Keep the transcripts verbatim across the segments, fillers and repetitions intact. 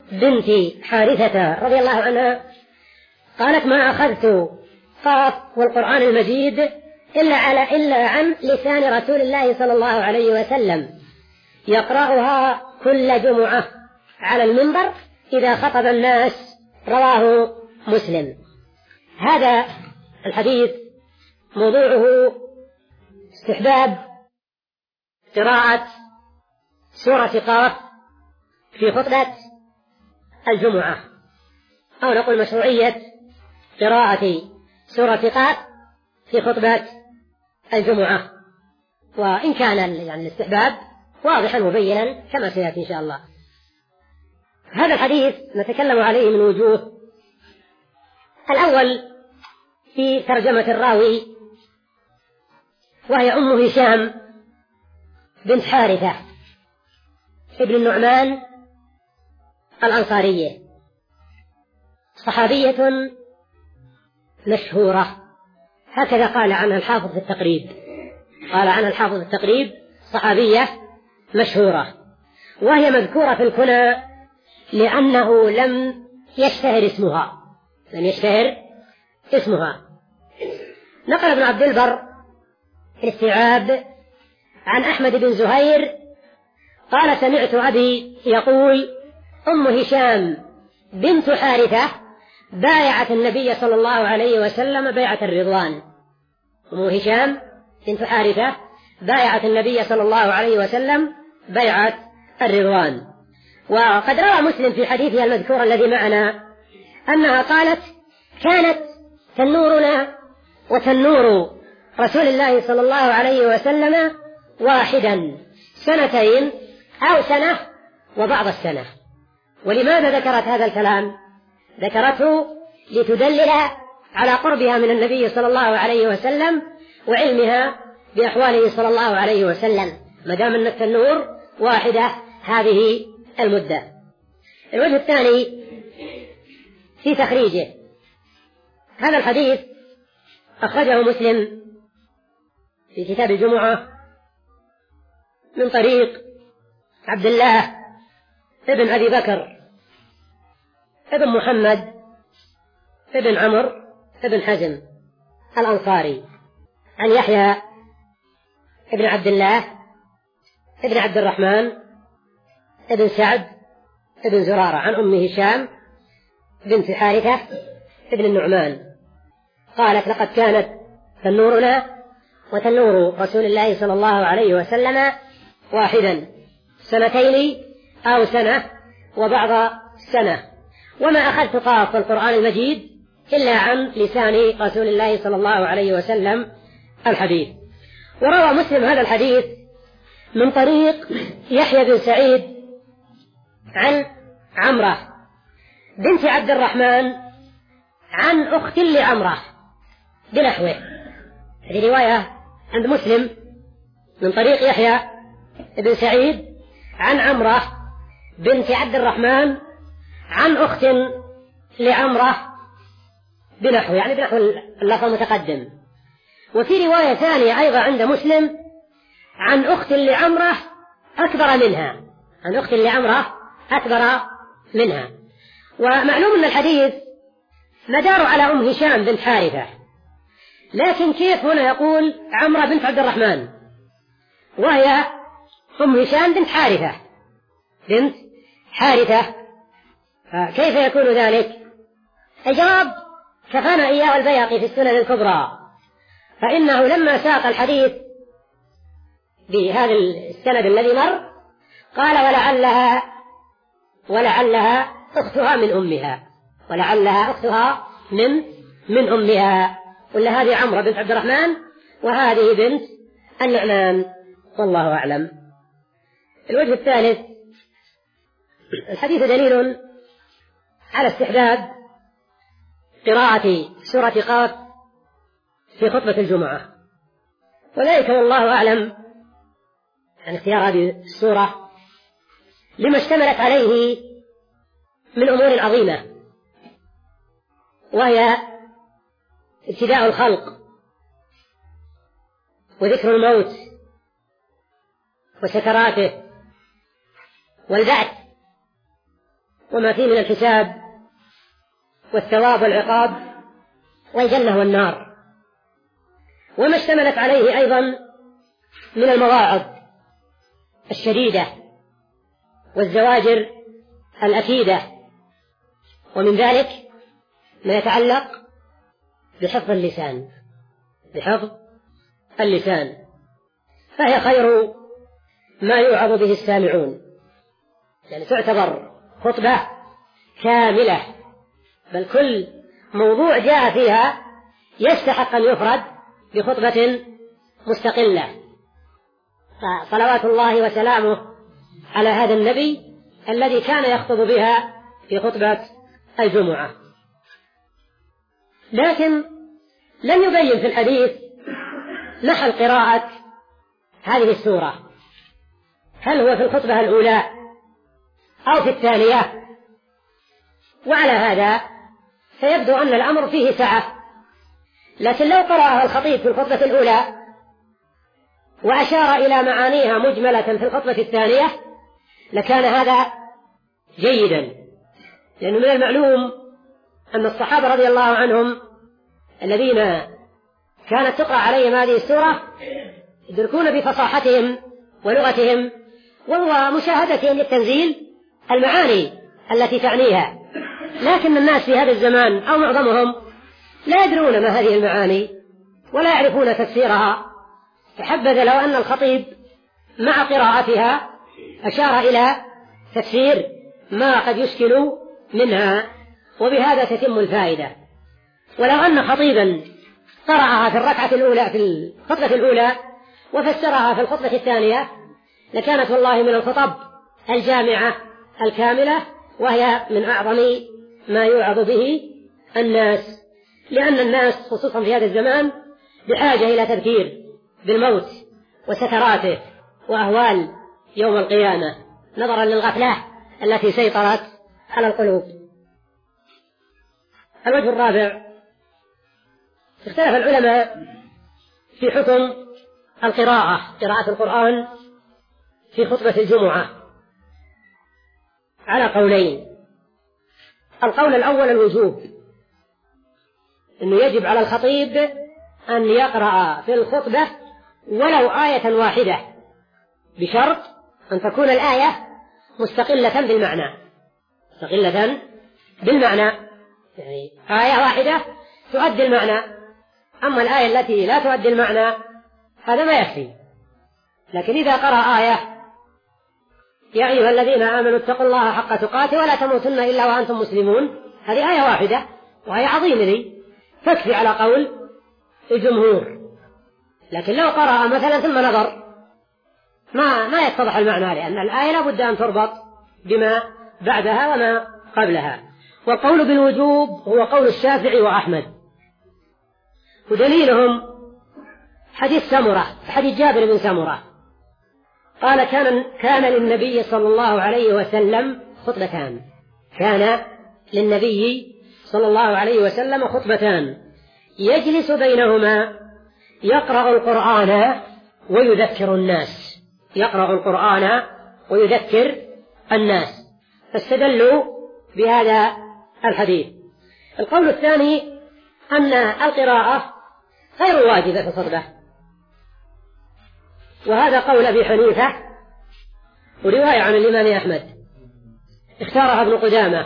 بنت حارثة رضي الله عنها قالت: ما أخذت قاف والقرآن المجيد إلا, على إلا عن لسان رسول الله صلى الله عليه وسلم يقرأها كل جمعة على المنبر إذا خطب الناس. رواه مسلم. هذا الحديث موضوعه استحباب قراءة سورة قاف في خطبة الجمعة، أو نقول مشروعية قراءة سورة قاف في خطبة الجمعة، وإن كان يعني الاستحباب واضحا مبينا كما سيأتي إن شاء الله. هذا الحديث نتكلم عليه من وجوه. الأول في ترجمة الراوي، وهي أم هشام بنت حارثة ابن النعمان الأنصارية، صحابية مشهورة، هكذا قال عنها الحافظ في التقريب، قال عنها الحافظ في التقريب صحابية مشهورة، وهي مذكورة في الكنى لأنه لم يشتهر اسمها لم يشتهر اسمها. نقل ابن عبد البر في الاستيعاب عن أحمد بن زهير قال: سمعت أبي يقول: أم هشام بنت حارثة بايعت النبي صلى الله عليه وسلم بيعة الرضوان. أم هشام بنت حارثة بايعت النبي صلى الله عليه وسلم بيعة الرضوان. وقد روى مسلم في حديثها المذكور الذي معنا أنها قالت: كانت تنورنا وتنور رسول الله صلى الله عليه وسلم واحدا سنتين أو سنة وبعض السنة. ولماذا ذكرت هذا الكلام؟ ذكرته لتدلل على قربها من النبي صلى الله عليه وسلم وعلمها بأحواله صلى الله عليه وسلم، ما دام أن التنور واحدة هذه المدة. الوجه الثاني في تخريجه، هذا الحديث أخرجه مسلم في كتاب الجمعة من طريق عبد الله ابن أبي بكر ابن محمد ابن عمرو ابن حزم الأنصاري، عن يحيى ابن عبد الله ابن عبد الرحمن ابن سعد ابن زرارة، عن أم هشام بنت حارثة ابن النعمان قالت: لقد كانت تنورنا وتنور رسول الله صلى الله عليه وسلم واحدا سنتين أو سنة وبعض سنة، وما أخذت قاف القرآن المجيد إلا عن لسان رسول الله صلى الله عليه وسلم الحديث. وروى مسلم هذا الحديث من طريق يحيى بن سعيد عن عمرة بنت عبد الرحمن عن أخت لعمرة بنحوه. هذه رواية عند مسلم من طريق يحيى بن سعيد عن عمرة بنت عبد الرحمن عن أخت لعمرة بنحوه، يعني بنحو اللفظ المتقدم. وفي رواية ثانية أيضا عند مسلم عن أخت لعمرة أكبر منها عن أخت لعمرة أكبر منها. ومعلوم أن الحديث مدار على أم هشام بنت حارثة، لكن كيف هنا يقول عمرة بنت عبد الرحمن وهي أم هشام بنت حارثة بنت حارثة كيف يكون ذلك؟ الجواب كفانا إياه البيهقي في السنن الكبرى، فإنه لما ساق الحديث بهذا السند الذي مر قال: ولعلها ولعلها أختها من أمها ولعلها أختها من من أمها ولا هذه عمرة بنت عبد الرحمن وهذه بنت النعمان، والله أعلم. الوجه الثالث، الحديث دليل على استحباب قراءة سورة قاف في خطبة الجمعة، وذلك والله أعلم عن اختيار هذه السورة لما اشتملت عليه من أمور عظيمة، وهي ابتداء الخلق وذكر الموت وسكراته والبعث وما فيه من الحساب والثواب والعقاب والجنة والنار، وما اشتملت عليه أيضا من المواعظ الشديدة والزواجر الأكيدة، ومن ذلك ما يتعلق بحفظ اللسان بحفظ اللسان فهي خير ما يوعظ به السامعون، يعني تعتبر خطبة كاملة، بل كل موضوع جاء فيها يستحق أن يفرد بخطبة مستقلة. فصلوات الله وسلامه على هذا النبي الذي كان يخطب بها في خطبة الجمعة. لكن لم يبين في الحديث محل قراءة هذه السورة، هل هو في الخطبة الأولى أو في الثانية؟ وعلى هذا فيبدو أن الأمر فيه سعة، لكن لو قرأها الخطيب في الخطبة الأولى وأشار إلى معانيها مجملة في الخطبة الثانية لكان هذا جيدا، لأنه من المعلوم أن الصحابة رضي الله عنهم الذين كانت تقرأ عليهم هذه السورة يدركون بفصاحتهم ولغتهم ومشاهدتهم للتنزيل المعاني التي تعنيها، لكن الناس في هذا الزمان أو معظمهم لا يدرون ما هذه المعاني ولا يعرفون تفسيرها، فحبذا لو أن الخطيب مع قراءتها أشار إلى تفسير ما قد يشكل منها، وبهذا تتم الفائدة. ولو أن خطيبا قرأها في الركعة الأولى في الخطبة الأولى وفسرها في الخطبة الثانية لكانت والله من الخطب الجامعة الكاملة، وهي من أعظم ما يوعظ به الناس، لأن الناس خصوصا في هذا الزمان بحاجة إلى تذكير بالموت وسكراته وأهوال يوم القيامة نظرا للغفلة التي سيطرت على القلوب. الوجه الرابع، اختلف العلماء في حكم القراءة قراءة القرآن في خطبة الجمعة على قولين. القول الأول الوجوب، أنه يجب على الخطيب أن يقرأ في الخطبة ولو آية واحدة بشرط أن تكون الآية مستقلة بالمعنى مستقلة بالمعنى يعني آية واحدة تؤدي المعنى، أما الآية التي لا تؤدي المعنى هذا ما يكفي. لكن إذا قرأ آية يا أيها الذين آمنوا اتقوا الله حق تقاته ولا تموتن إلا وأنتم مسلمون، هذه آية واحدة وهي عظيمة لي تكفي على قول الجمهور. لكن لو قرأ مثلا ثم نظر ما ما يتضح المعنى، لأن الآية لا بد أن تربط بما بعدها وما قبلها. والقول بالوجوب هو قول الشافعي وأحمد، ودليلهم حديث سمرة حديث جابر بن سمرة قال كان كان للنبي صلى الله عليه وسلم خطبتان كان للنبي صلى الله عليه وسلم خطبتان يجلس بينهما يقرأ القرآن ويذكر الناس يقرأ القرآن ويذكر الناس فاستدلوا بهذا الحديث. القول الثاني أن القراءة غير واجبة في الخطبة، وهذا قول أبي حنيفة ورواية عن الإمام أحمد اختارها ابن قدامة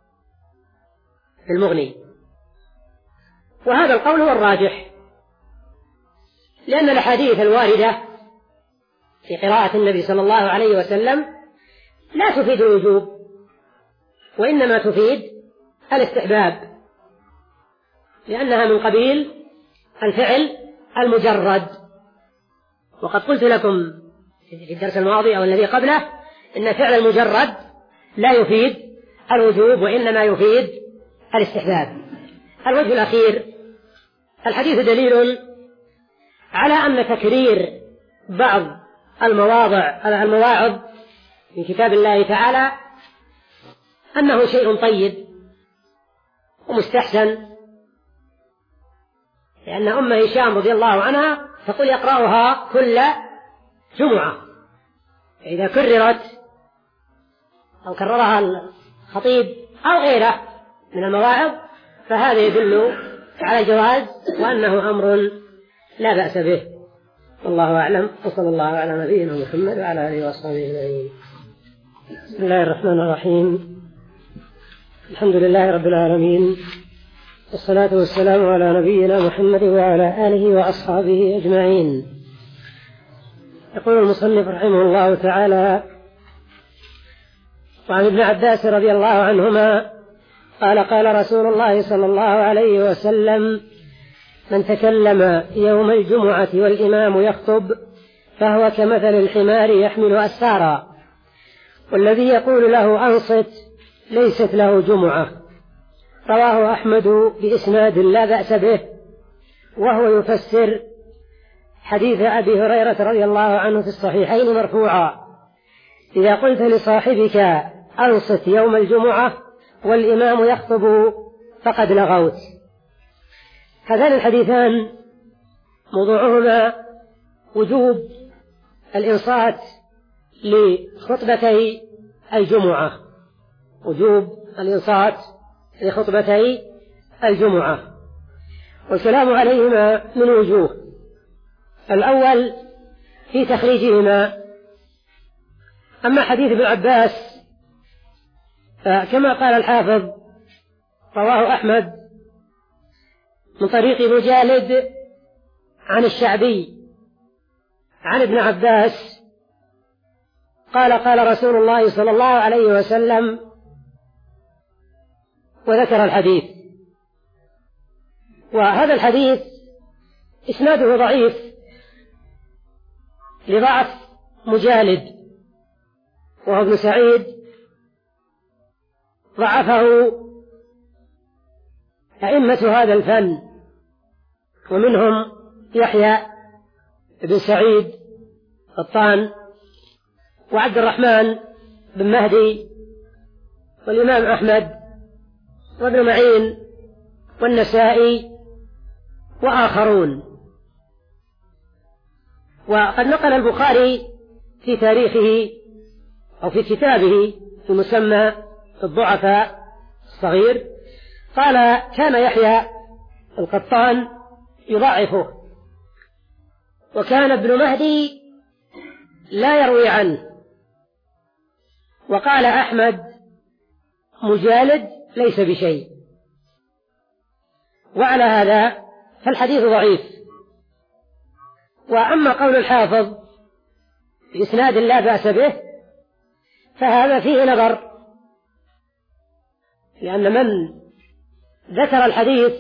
في المغني، وهذا القول هو الراجح، لأن الأحاديث الواردة في قراءة النبي صلى الله عليه وسلم لا تفيد الوجوب وإنما تفيد الاستحباب، لأنها من قبيل الفعل المجرد. وقد قلت لكم في الدرس الماضي أو الذي قبله إن فعل المجرد لا يفيد الوجوب وإنما يفيد الاستحباب. الوجه الأخير الحديث دليل على أن تكرير بعض المواضع المواعظ في كتاب الله تعالى أنه شيء طيب ومستحسن، لأن أم هشام رضي الله عنها تقول يقرأها كل جمعة، إذا كررت أو كررها خطيب أو غيره من المواعظ فهذا يدل على جواز وأنه أمر لا بأس به. والله أعلم، وصلى الله على نبينا محمد وعلى آله وأصحابه أجمعين. بسم الله الرحمن الرحيم. الحمد لله رب العالمين، والصلاة والسلام على نبينا محمد وعلى آله وأصحابه أجمعين. يقول المصنف رحمه الله تعالى: وعن ابن عباس رضي الله عنهما قال: قال رسول الله صلى الله عليه وسلم: من تكلم يوم الجمعة والإمام يخطب فهو كمثل الحمار يحمل أسفارا، والذي يقول له أنصت ليست له جمعة. رواه أحمد بإسناد لا بأس به، وهو يفسر حديث أبي هريرة رضي الله عنه في الصحيحين مرفوعا: إذا قلت لصاحبك أنصت يوم الجمعة والإمام يخطب فقد لغوت. هذان الحديثان موضوعهما وجوب الإنصات لخطبتي الجمعة، وجوب الإنصات لخطبتي الجمعة، والكلام عليهما من وجوه. الأول في تخريجهما. أما حديث ابن عباس فكما قال الحافظ رواه أحمد من طريق مجالد عن الشعبي عن ابن عباس قال: قال رسول الله صلى الله عليه وسلم، وذكر الحديث. وهذا الحديث إسناده ضعيف لضعف مجالد، وهو ابن سعيد، ضعفه أئمة هذا الفن، ومنهم يحيى بن سعيد القطان، وعبد الرحمن بن مهدي، والإمام أحمد، وابن معين، والنسائي، وآخرون. وقد نقل البخاري في تاريخه أو في كتابه المسمى الضعفاء الصغير قال: كان يحيى القطان يضعفه، وكان ابن مهدي لا يروي عنه. وقال أحمد: مجالد ليس بشيء. وعلى هذا فالحديث ضعيف. وأما قول الحافظ بإسناد لا بأس به فهذا فيه نظر، لأن من ذكر الحديث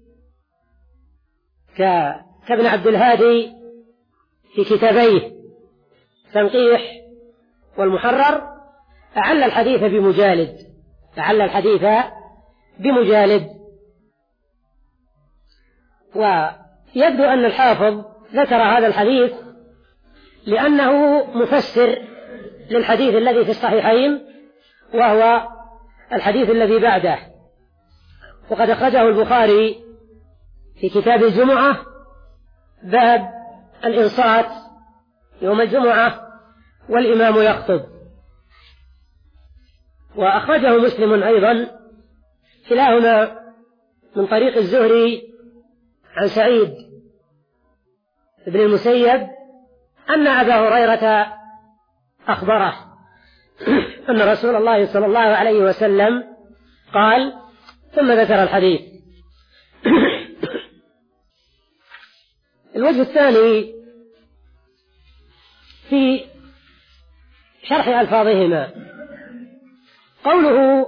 كابن عبد الهادي في كتابيه تنقيح والمحرر أعل الحديث بمجالد، أعل الحديث بمجالد. ويبدو أن الحافظ ذكر هذا الحديث لأنه مفسر للحديث الذي في الصحيحين، وهو الحديث الذي بعده. وقد أخرجه البخاري في كتاب الجمعة باب الإنصات يوم الجمعة والإمام يخطب. وأخرجه مسلم أيضا كلاهما من طريق الزهري عن سعيد بن المسيب أن أبا هريرة أخبره أن رسول الله صلى الله عليه وسلم قال، ثم ذكر الحديث. الوجه الثاني في شرح ألفاظهما قوله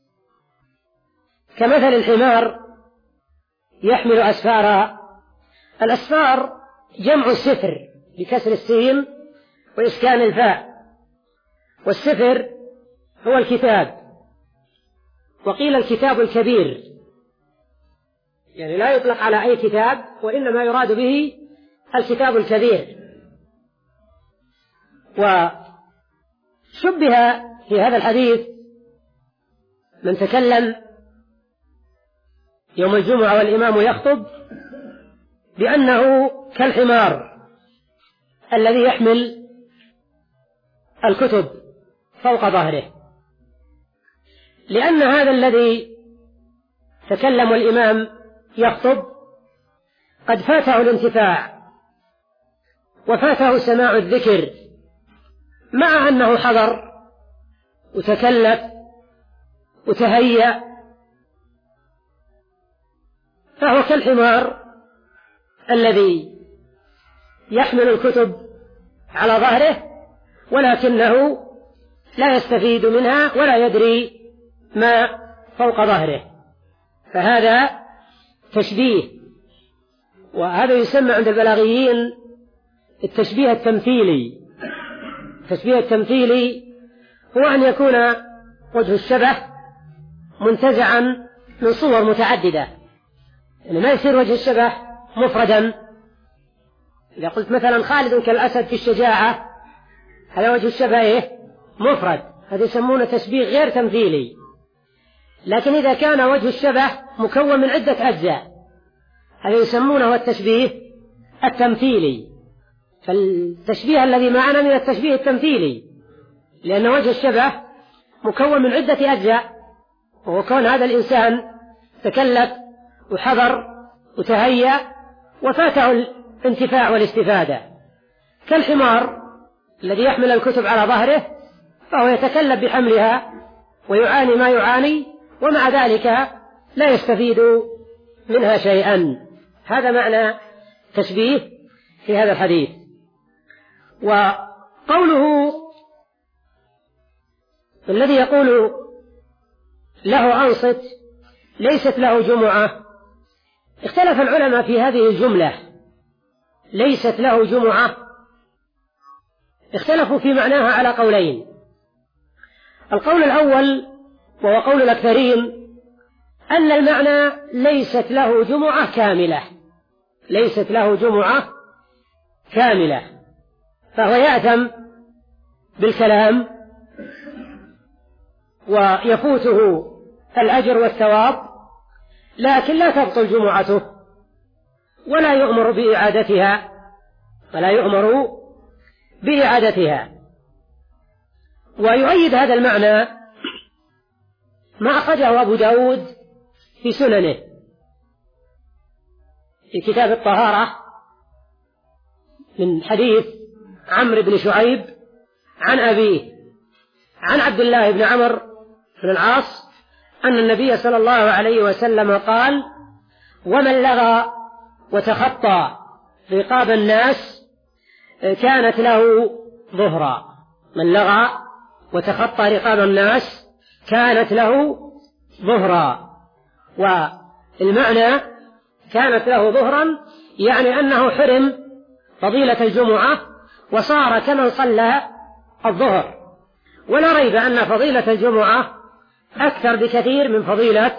كمثل الحمار يحمل أسفارا. الأسفار جمع السفر بكسر السين وإسكان الفاء، والسفر هو الكتاب، وقيل الكتاب الكبير، يعني لا يطلق على أي كتاب، وإنما يراد به الكتاب الكبير. وشبه في هذا الحديث من تكلم يوم الجمعة والإمام يخطب بأنه كالحمار الذي يحمل الكتب فوق ظهره، لأن هذا الذي تكلم الإمام يخطب قد فاته الانتفاع وفاته سماع الذكر، مع أنه حضر وتكلف وتهيأ، فهو كالحمار الذي يحمل الكتب على ظهره ولكنه لا يستفيد منها ولا يدري ما فوق ظهره، فهذا تشبيه. وهذا يسمى عند البلاغيين التشبيه التمثيلي. التشبيه التمثيلي هو أن يكون وجه الشبه منتزعا من صور متعددة، يعني ما يصير وجه الشبه مفردا. إذا قلت مثلا خالد كالأسد في الشجاعة، هذا وجه الشبه إيه؟ مفرد، هذا يسمونه تشبيه غير تمثيلي. لكن إذا كان وجه الشبه مكون من عدة أجزاء، هذا يسمونه التشبيه التمثيلي. فالتشبيه الذي معنا من التشبيه التمثيلي، لأن وجه الشبه مكون من عدة أجزاء، وهو كون هذا الإنسان تكلف وحضر وتهيأ وفاته الانتفاع والاستفادة، كالحمار الذي يحمل الكتب على ظهره، فهو يتكلف بحملها ويعاني ما يعاني، ومع ذلك لا يستفيد منها شيئا. هذا معنى تشبيه في هذا الحديث. وقوله الذي يقول له أنصت ليست له جمعة، اختلف العلماء في هذه الجملة ليست له جمعة، اختلفوا في معناها على قولين. القول الأول وهو قول الأكثرين أن المعنى ليست له جمعة كاملة، ليست له جمعة كاملة، فهو يأثم بالكلام ويفوته الأجر والثواب، لكن لا تبطل جمعته ولا يؤمر بإعادتها ولا يؤمر بإعادتها. ويؤيد هذا المعنى ما أخرجه أبو داود في سننه في كتاب الطهارة من حديث عمرو بن شعيب عن أبيه عن عبد الله بن عمرو بن العاص أن النبي صلى الله عليه وسلم قال: ومن لغى وتخطى رقاب الناس كانت له ظهرا. من لغى وتخطى رقاب الناس كانت له ظهرا. والمعنى كانت له ظهرا يعني أنه حرم فضيلة الجمعة وصار كمن صلى الظهر. ولا ريب أن فضيلة الجمعة أكثر بكثير من فضيلة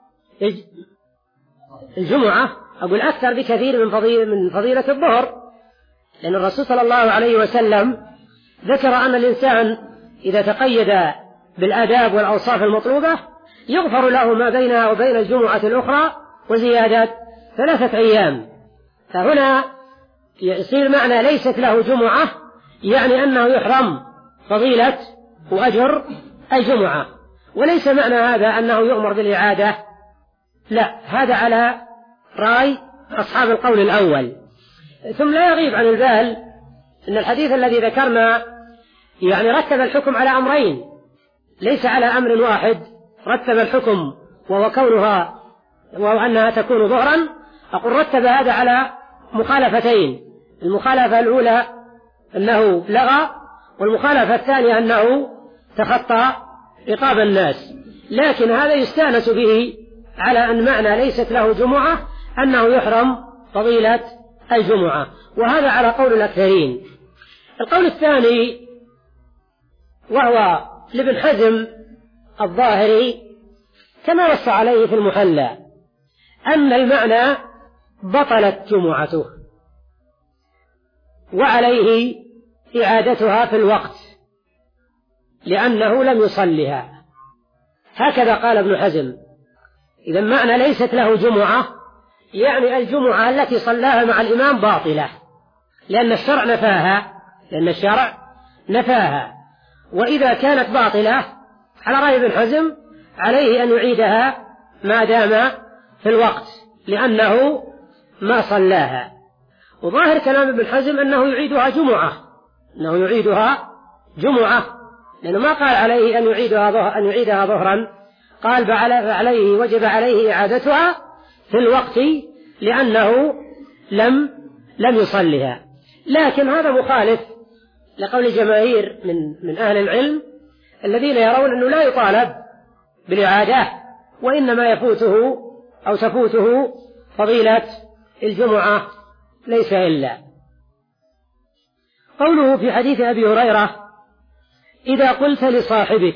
الجمعة، أقول أكثر بكثير من فضيلة, من فضيلة الظهر، لأن الرسول صلى الله عليه وسلم ذكر أن الإنسان إذا تقيد بالآداب والأوصاف المطلوبة يغفر له ما بينها وبين الجمعة الأخرى وزيادة ثلاثة أيام. فهنا يصير معنى ليست له جمعة يعني أنه يحرم فضيلة وأجر الجمعة، وليس معنى هذا أنه يؤمر بالإعادة، لا، هذا على رأي أصحاب القول الأول. ثم لا يغيب عن البال أن الحديث الذي ذكرنا يعني رتب الحكم على أمرين ليس على أمر واحد، رتب الحكم وهو كونها وهو أنها تكون ظهرا، أقول رتب هذا على مخالفتين: المخالفة الأولى أنه لغى، والمخالفة الثانية أنه تخطى رقاب الناس. لكن هذا يستانس به على أن معنى ليست له جمعة أنه يحرم فضيلة الجمعة، وهذا على قول الأكثرين. القول الثاني وهو لابن حزم الظاهري كما نص عليه في المحلى أن المعنى بطلت جمعته وعليه إعادتها في الوقت لأنه لم يصلها، هكذا قال ابن حزم. إذا معنى ليست له جمعة يعني الجمعة التي صلاها مع الإمام باطلة، لأن الشرع نفاها لأن الشرع نفاها وإذا كانت باطلة على رأي ابن حزم عليه أن يعيدها ما دام في الوقت لأنه ما صلاها. وظاهر كلام ابن حزم أنه يعيدها جمعة أنه يعيدها جمعة لأنه ما قال عليه أن يعيدها أن يعيدها ظهرا، قال عليه وجب عليه إعادتها في الوقت لأنه لم لم يصلها. لكن هذا مخالف لقول جماهير من من أهل العلم الذين يرون أنه لا يطالب بالإعادة وإنما يفوته أو تفوته فضيلة الجمعة ليس إلا. قوله في حديث أبي هريرة إذا قلت لصاحبك،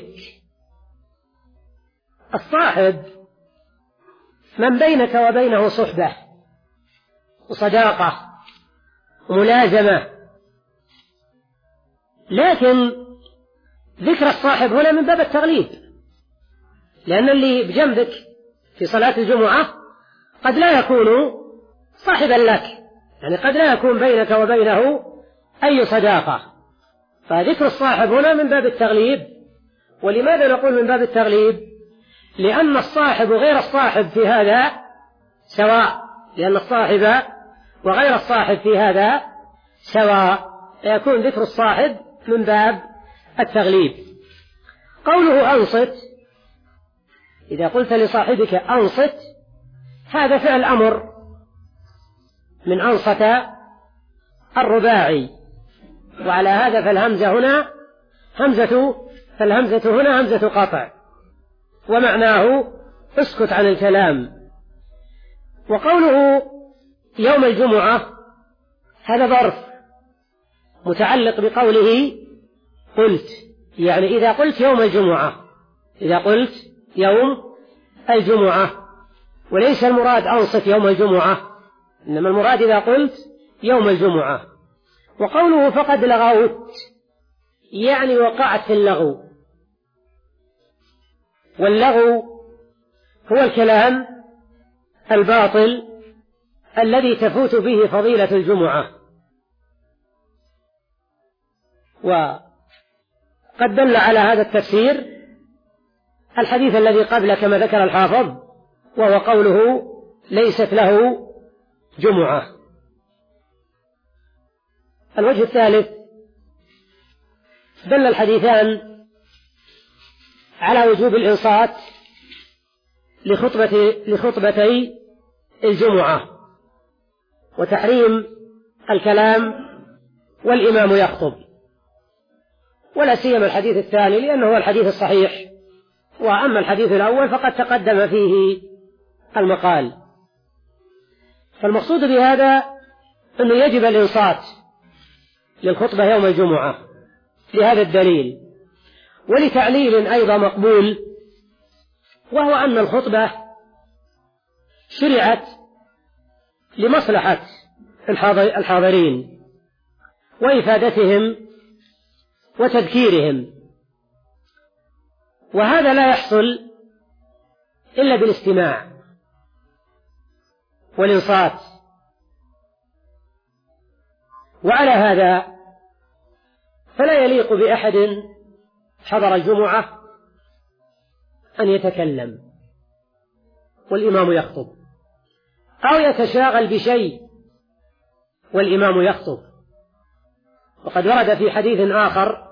الصاحب من بينك وبينه صحبة وصداقة وملازمة، لكن ذكر الصاحب هنا من باب التغليب، لأن اللي بجنبك في صلاة الجمعة قد لا يكون صاحبا لك، يعني قد لا يكون بينك وبينه أي صداقة، فذكر الصاحب هنا من باب التغليب. ولماذا نقول من باب التغليب؟ لأن الصاحب وغير الصاحب في هذا سواء، لأن الصاحب وغير الصاحب في هذا سواء، يكون ذكر الصاحب من باب التغليب. قوله أنصت، إذا قلت لصاحبك أنصت، هذا فعل أمر من أنصت الرباعي، وعلى هذا فالهمزة هنا همزة فالهمزة هنا همزة قطع، ومعناه اسكت عن الكلام. وقوله يوم الجمعة هذا ظرف متعلق بقوله قلت، يعني إذا قلت يوم الجمعة، إذا قلت يوم الجمعة، وليس المراد أنصت يوم الجمعة، إنما المراد إذا قلت يوم الجمعة. وقوله فقد لغوت، يعني وقعت في اللغو، واللغو هو الكلام الباطل الذي تفوت به فضيلة الجمعة. وقد دل على هذا التفسير الحديث الذي قبل كما ذكر الحافظ، وهو قوله ليست له جمعة. الوجه الثالث، دل الحديثان على وجوب الإنصات لخطبة لخطبتي الجمعة، وتحريم الكلام والإمام يخطب، ولا سيما الحديث الثاني لأنه هو الحديث الصحيح، وأما الحديث الأول فقد تقدم فيه المقال. فالمقصود بهذا أنه يجب الإنصات للخطبة يوم الجمعة لهذا الدليل، ولتعليل أيضا مقبول، وهو أن الخطبة شرعت لمصلحة الحاضرين وإفادتهم وتذكيرهم، وهذا لا يحصل إلا بالاستماع والإنصات. وعلى هذا فلا يليق بأحد حضر الجمعة أن يتكلم والإمام يخطب، أو يتشاغل بشيء والإمام يخطب. وقد ورد في حديث آخر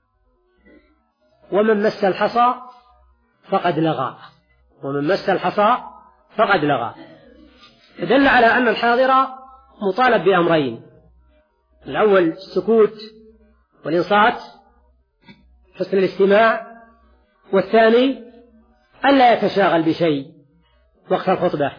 ومن مس الحصى فقد لغى، ومن مس الحصى فقد لغى، دل على أن الحاضر مطالب بأمرين: الأول السكوت والإنصات حسن الاستماع، والثاني ألا يتشاغل بشيء وقت الخطبة.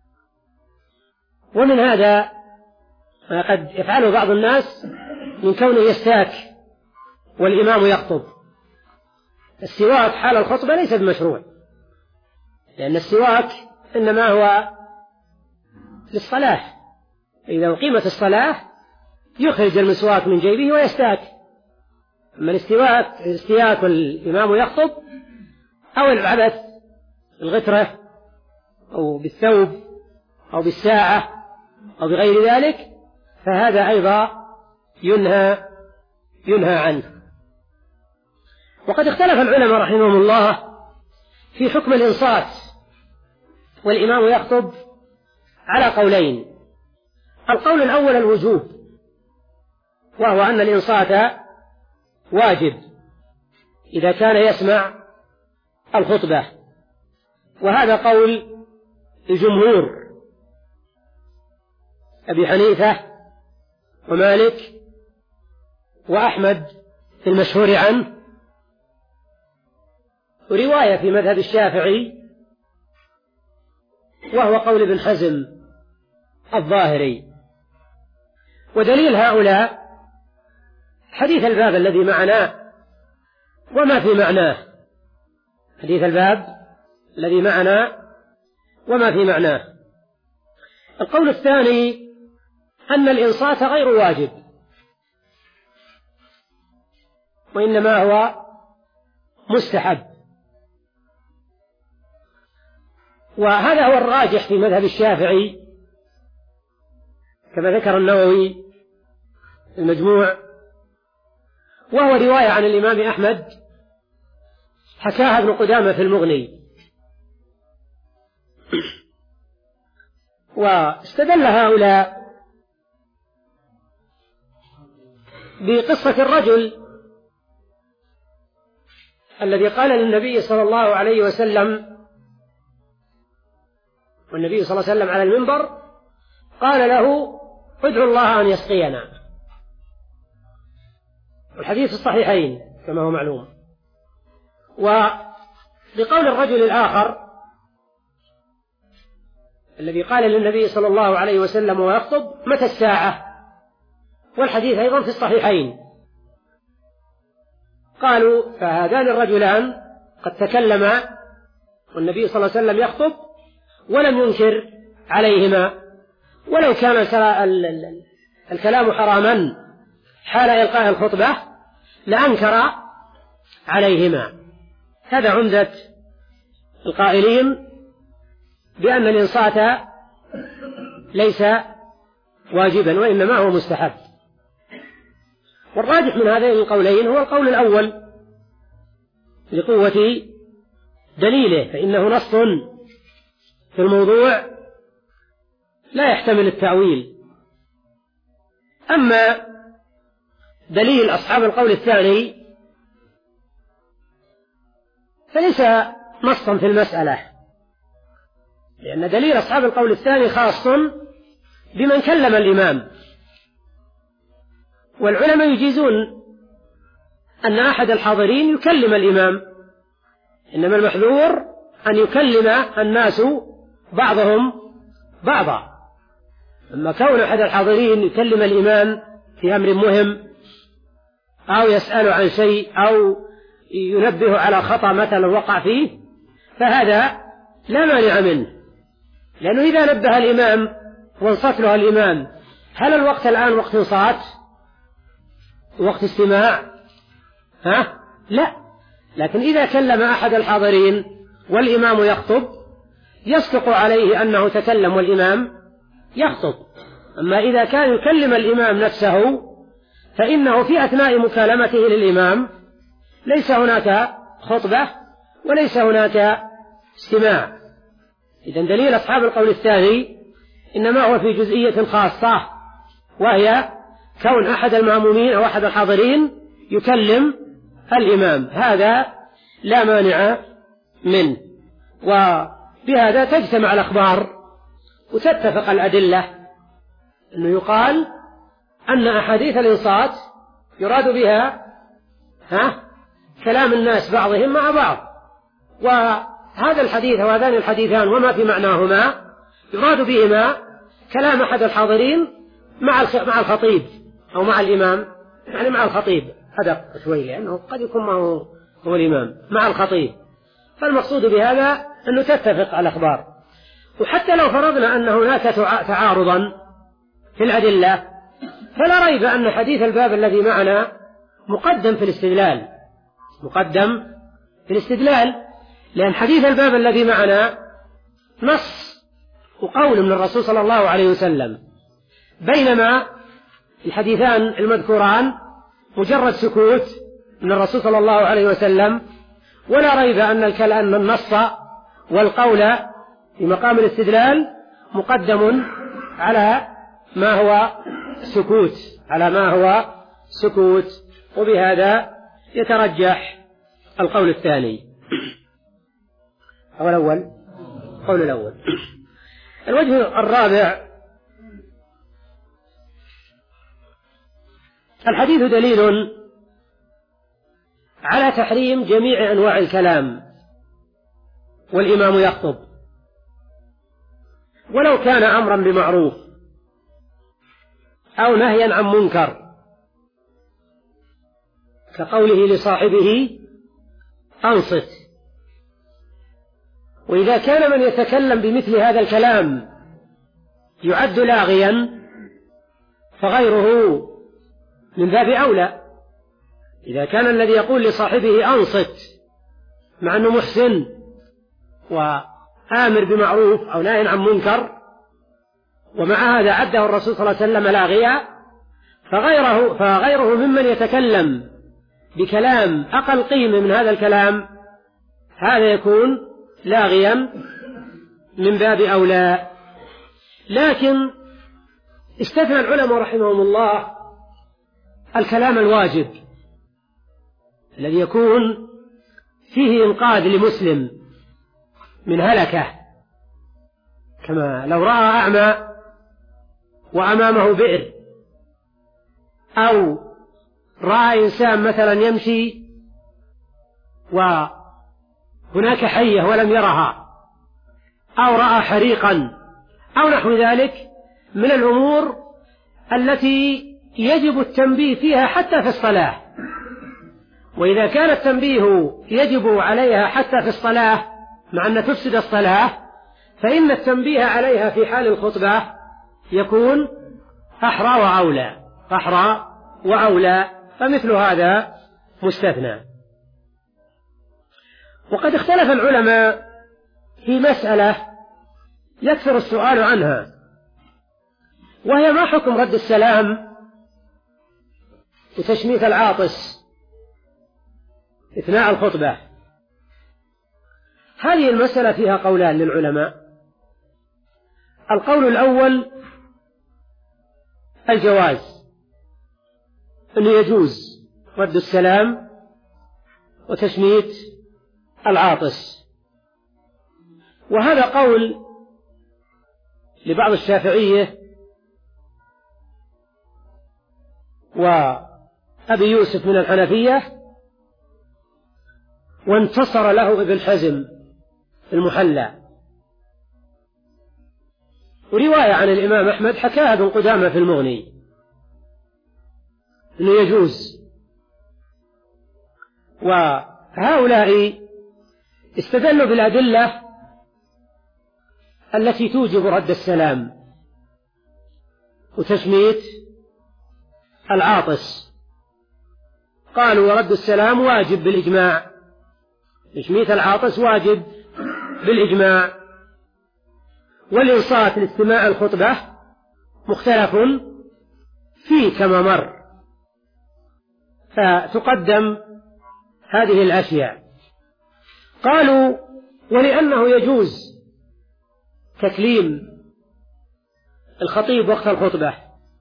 ومن هذا ما قد يفعله بعض الناس من كونه يستاك والإمام يخطب. السواك حال الخطبة ليس بمشروع، لأن السواك إنما هو للصلاة، إذا أقيمت الصلاة يخرج المسواك من جيبه ويستاك. أما الاستواك الاستياك والإمام يخطب أو العبث بالغترة أو بالثوب أو بالساعة أو بغير ذلك فهذا أيضا ينهى ينهى عنه. وقد اختلف العلماء رحمهم الله في حكم الإنصات والإمام يخطب على قولين. القول الأول الوجوب، وهو أن الإنصات واجب إذا كان يسمع الخطبة، وهذا قول الجمهور أبي حنيفة ومالك وأحمد في المشهور عنه، ورواية في مذهب الشافعي وهو قول ابن حزم الظاهري. ودليل هؤلاء حديث الباب الذي معنا وما في معناه، حديث الباب الذي معنا وما في معناه. القول الثاني أن الإنصات غير واجب، وإنما هو مستحب، وهذا هو الراجح في مذهب الشافعي كما ذكر النووي المجموع، وهو رواية عن الإمام أحمد حكاها ابن قدامة في المغني. واستدل هؤلاء بقصة الرجل الذي قال للنبي صلى الله عليه وسلم، والنبي صلى الله عليه وسلم على المنبر قال له ادعو الله أن يسقينا، والحديث الصحيحين كما هو معلوم. وبقول الرجل الآخر الذي قال للنبي صلى الله عليه وسلم ويخطب متى الساعة، والحديث أيضا في الصحيحين. قالوا فهذان الرجلان قد تكلما والنبي صلى الله عليه وسلم يخطب ولم ينكر عليهما، ولو كان الكلام حراما حال إلقاء الخطبة لأنكر عليهما. هذا عمدة القائلين بأن الإنصات ليس واجبا وإنما هو مستحب. والراجح من هذين القولين هو القول الأول لقوة دليله، فإنه نص في الموضوع لا يحتمل التأويل. أما دليل أصحاب القول الثاني فليس نصا في المسألة، لأن دليل أصحاب القول الثاني خاص بمن كلم الإمام، والعلماء يجيزون أن أحد الحاضرين يكلم الإمام، إنما المحذور أن يكلم الناس بعضهم بعضا. أما كون أحد الحاضرين يكلم الإمام في أمر مهم أو يسأل عن شيء أو ينبه على خطأ مثلا وقع فيه فهذا لا مانع منه، لأنه إذا نبه الإمام وانصت له الإمام هل الوقت الآن وقت انصات وقت استماع؟ ها؟ لا. لكن إذا كلم أحد الحاضرين والإمام يخطب يصدق عليه أنه تكلم والإمام يخطب. أما إذا كان يكلم الإمام نفسه فإنه في أثناء مكالمته للإمام ليس هناك خطبة وليس هناك استماع. إذن دليل أصحاب القول الثاني إنما هو في جزئية خاصة، وهي كون أحد المأمومين أو أحد الحاضرين يكلم الإمام، هذا لا مانع منه. وبهذا تجتمع الأخبار وتتفق الأدلة، أنه يقال أن أحاديث الإنصات يراد بها ها كلام الناس بعضهم مع بعض، وهذا الحديث وهذان الحديثان وما في معناهما يراد بهما كلام أحد الحاضرين مع مع الخطيب أو مع الإمام، يعني مع الخطيب أدق شوي لأنه قد يكون ما هو هو الإمام مع الخطيب. فالمقصود بهذا أنه تتفق الأخبار. وحتى لو فرضنا أن هناك تعارضا في الأدلة فلا ريب أن حديث الباب الذي معنا مقدم في الاستدلال، مقدم في الاستدلال، لأن حديث الباب الذي معنا نص وقول من الرسول صلى الله عليه وسلم، بينما الحديثان المذكوران مجرد سكوت من الرسول صلى الله عليه وسلم ولا ريب أن الكلام النص والقول في مقام الاستدلال مقدم على ما هو سكوت على ما هو سكوت وبهذا يترجح القول الثاني أو الأول القول الأول. الوجه الرابع: الحديث دليل على تحريم جميع أنواع الكلام والإمام يخطب، ولو كان أمرا بمعروف أو نهيا عن منكر، كقوله لصاحبه أنصت. وإذا كان من يتكلم بمثل هذا الكلام يعد لاغيا فغيره من باب أولى. إذا كان الذي يقول لصاحبه أنصت مع أنه محسن وآمر بمعروف أو نهي عن منكر، ومع هذا عده الرسول صلى الله عليه وسلم لاغيا، فغيره, فغيره ممن يتكلم بكلام أقل قيمة من هذا الكلام هذا يكون لاغيا من باب أولى. لكن استثنى العلماء رحمهم الله الكلام الواجب الذي يكون فيه إنقاذ لمسلم من هلكة، كما لو رأى أعمى وأمامه بئر، أو رأى إنسان مثلا يمشي وهناك حية ولم يرها، أو رأى حريقا أو نحو ذلك من الأمور التي يجب التنبيه فيها حتى في الصلاة. وإذا كان التنبيه يجب عليها حتى في الصلاة مع أن تفسد الصلاة، فإن التنبيه عليها في حال الخطبة يكون أحرى وأولى أحرى وأولى فمثل هذا مستثنى. وقد اختلف العلماء في مسألة يكثر السؤال عنها، وهي ما حكم رد السلام وتشميت العاطس أثناء الخطبة. هذه المسألة فيها قولان للعلماء. القول الأول الجواز، أنه يجوز رد السلام وتشميت العاطس، وهذا قول لبعض الشافعية وأبي يوسف من الحنفية، وانتصر له ابن حزم المحلى. ورواية عن الإمام أحمد حكاها ابن قدامة في المغني أنه يجوز. وهؤلاء استدلوا بالأدلة التي توجب رد السلام وتشميت العاطس. قالوا ورد السلام واجب بالإجماع، تشميت العاطس واجب بالإجماع، والإنصات لاستماع الخطبة مختلف فيه كما مر، فتقدم هذه الأشياء. قالوا ولأنه يجوز تكليم الخطيب وقت الخطبة،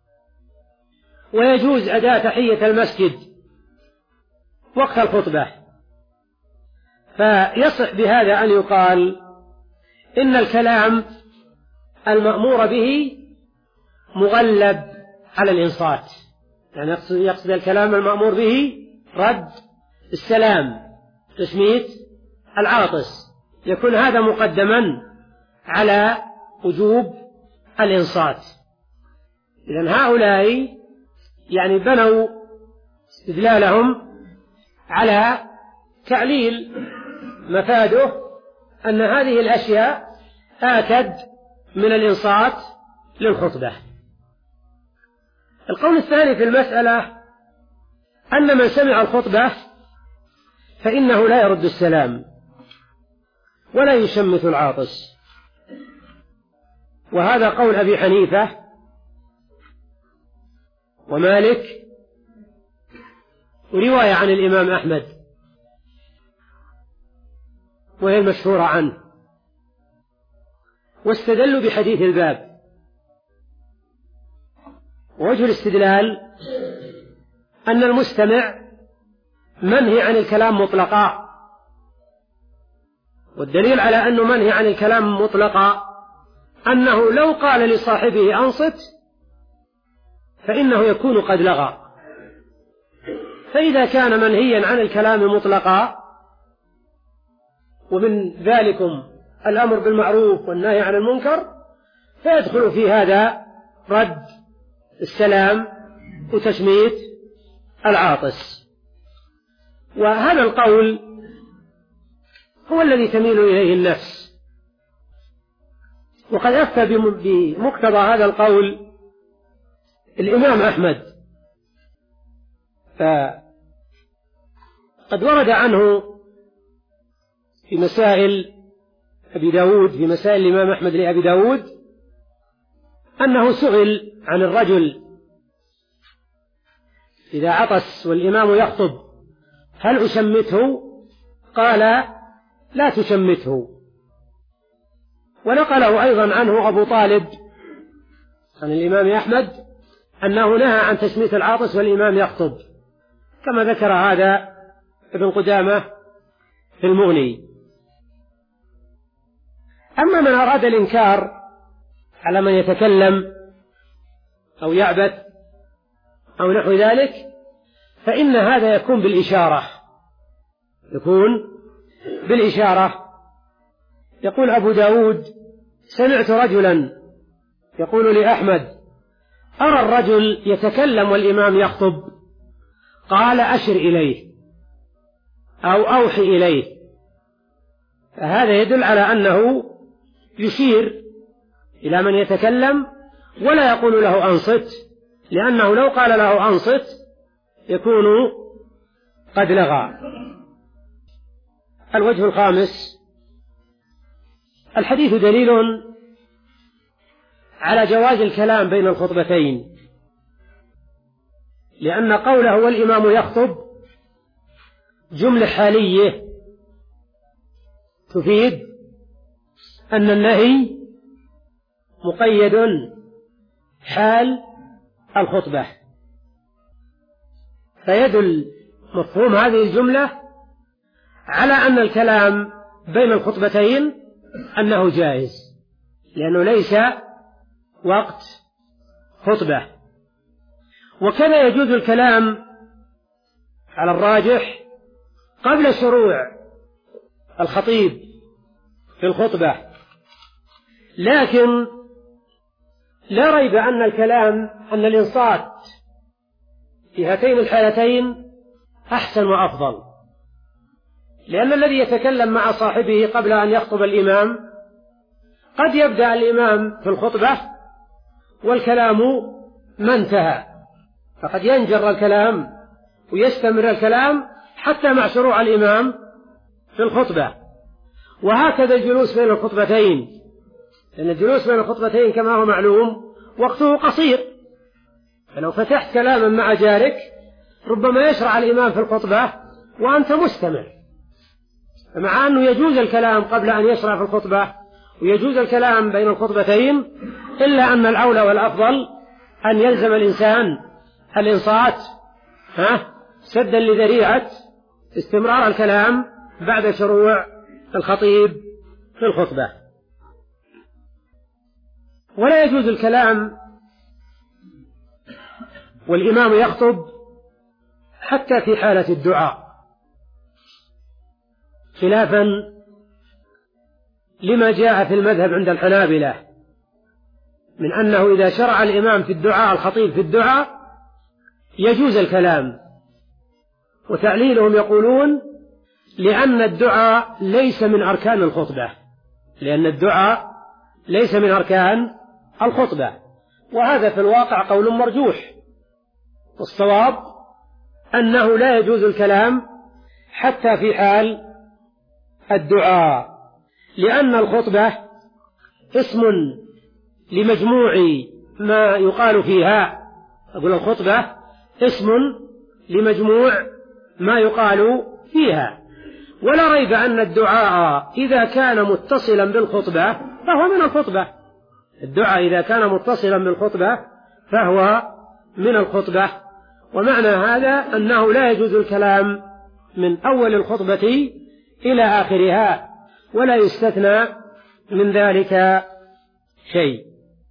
ويجوز أداء تحية المسجد وقت الخطبة، فيصح بهذا أن يقال إن الكلام المأمور به مغلب على الإنصات، يعني يقصد الكلام المأمور به رد السلام تشميت العاطس، يكون هذا مقدما على وجوب الإنصات. إذن هؤلاء يعني بنوا استدلالهم على تعليل مفاده أن هذه الأشياء آكد من الإنصات للخطبة. القول الثاني في المسألة أن من سمع الخطبة فإنه لا يرد السلام ولا يشمت العاطس، وهذا قول أبي حنيفة ومالك ورواية عن الإمام أحمد. وهي المشهورة عنه، واستدلوا بحديث الباب. ووجه الاستدلال أن المستمع منهي عن الكلام مطلقا، والدليل على أنه منهي عن الكلام مطلقا أنه لو قال لصاحبه أنصت فإنه يكون قد لغى. فإذا كان منهيا عن الكلام مطلقا، ومن ذلكم الأمر بالمعروف والنهي عن المنكر، فيدخل في هذا رد السلام وتشميت العاطس. وهذا القول هو الذي تميل إليه النفس، وقد أفتى بمقتضى هذا القول الإمام أحمد، فقد ورد عنه في مسائل أبي داود في مسائل الإمام أحمد لأبي داود أنه سئل عن الرجل إذا عطس والإمام يخطب هل أشمته؟ قال لا تشمته. ونقله أيضا عنه أبو طالب عن الإمام أحمد أنه نهى عن تشميت العاطس والإمام يخطب، كما ذكر هذا ابن قدامة في المغني. أما من أراد الإنكار على من يتكلم أو يعبث أو نحو ذلك، فإن هذا يكون بالإشارة يكون بالإشارة. يقول أبو داود: سمعت رجلا يقول لأحمد: أرى الرجل يتكلم والإمام يخطب، قال أشر إليه أو أوحي إليه. فهذا يدل على أنه يشير إلى من يتكلم ولا يقول له أنصت، لأنه لو قال له أنصت يكون قد لغى. الوجه الخامس: الحديث دليل على جواز الكلام بين الخطبتين، لأن قوله والإمام يخطب جملة حالية تفيد أن النهي مقيد حال الخطبة، فيدل مفهوم هذه الجملة على أن الكلام بين الخطبتين أنه جائز، لأنه ليس وقت خطبة. وكذا يجوز الكلام على الراجح قبل شروع الخطيب في الخطبة، لكن لا ريب أن الكلام أن الإنصات في هاتين الحالتين أحسن وأفضل، لأن الذي يتكلم مع صاحبه قبل أن يخطب الإمام قد يبدأ الإمام في الخطبة والكلام ما انتهى، فقد ينجر الكلام ويستمر الكلام حتى مع شروع الإمام في الخطبة. وهكذا الجلوس بين الخطبتين، لأن الجلوس بين الخطبتين كما هو معلوم وقته قصير، فلو فتحت كلاما مع جارك ربما يشرع الإمام في الخطبة وأنت مستمع. فمع أنه يجوز الكلام قبل أن يشرع في الخطبة ويجوز الكلام بين الخطبتين، إلا أن الأولى والأفضل أن يلزم الإنسان الإنصات ها سدا لذريعة استمرار الكلام بعد شروع الخطيب في الخطبة. ولا يجوز الكلام والإمام يخطب حتى في حالة الدعاء، خلافا لما جاء في المذهب عند الحنابلة من أنه إذا شرع الإمام في الدعاء الخطيب في الدعاء يجوز الكلام. وتعليلهم يقولون لأن الدعاء ليس من أركان الخطبة، لأن الدعاء ليس من أركان الخطبة، وهذا في الواقع قول مرجوح، والصواب أنه لا يجوز الكلام حتى في حال الدعاء، لأن الخطبة اسم لمجموع ما يقال فيها. أقول الخطبة اسم لمجموع ما يقال فيها، ولا ريب أن الدعاء إذا كان متصلا بالخطبة فهو من الخطبة. الدعاء إذا كان متصلا بالخطبة فهو من الخطبة. ومعنى هذا أنه لا يجوز الكلام من أول الخطبة إلى آخرها، ولا يستثنى من ذلك شيء.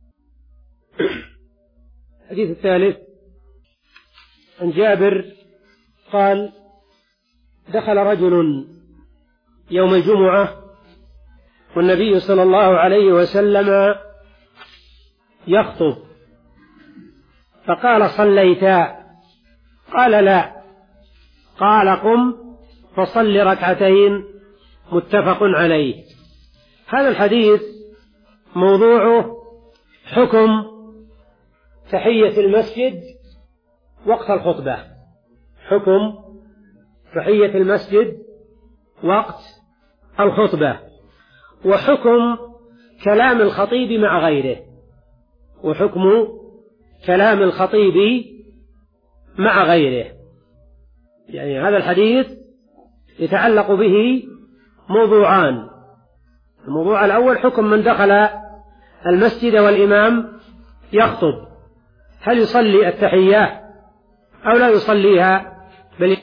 الحديث الثالث عن جابر قال: دخل رجل يوم الجمعة والنبي صلى الله عليه وسلم يخطب، فقال: صليتا؟ قال: لا. قال: قم فصل ركعتين، متفق عليه. هذا الحديث موضوعه حكم تحية المسجد وقت الخطبة، حكم تحية المسجد وقت الخطبة، وحكم كلام الخطيب مع غيره، وحكم كلام الخطيب مع غيره. يعني هذا الحديث يتعلق به موضوعان: الموضوع الأول حكم من دخل المسجد والإمام يخطب، هل يصلي التحية أو لا يصليها، بل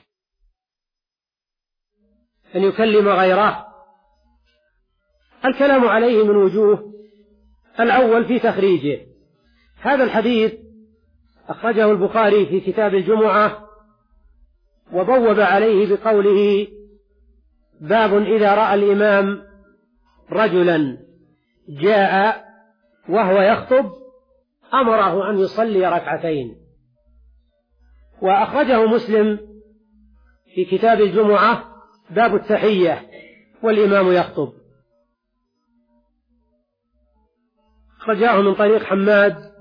أن يكلم غيره. الكلام عليه من وجوه: الأول في تخريجه. هذا الحديث أخرجه البخاري في كتاب الجمعة، وبوب عليه بقوله: باب إذا رأى الإمام رجلا جاء وهو يخطب أمره أن يصلي ركعتين. وأخرجه مسلم في كتاب الجمعة باب التحية والإمام يخطب، أخرجاه من طريق حماد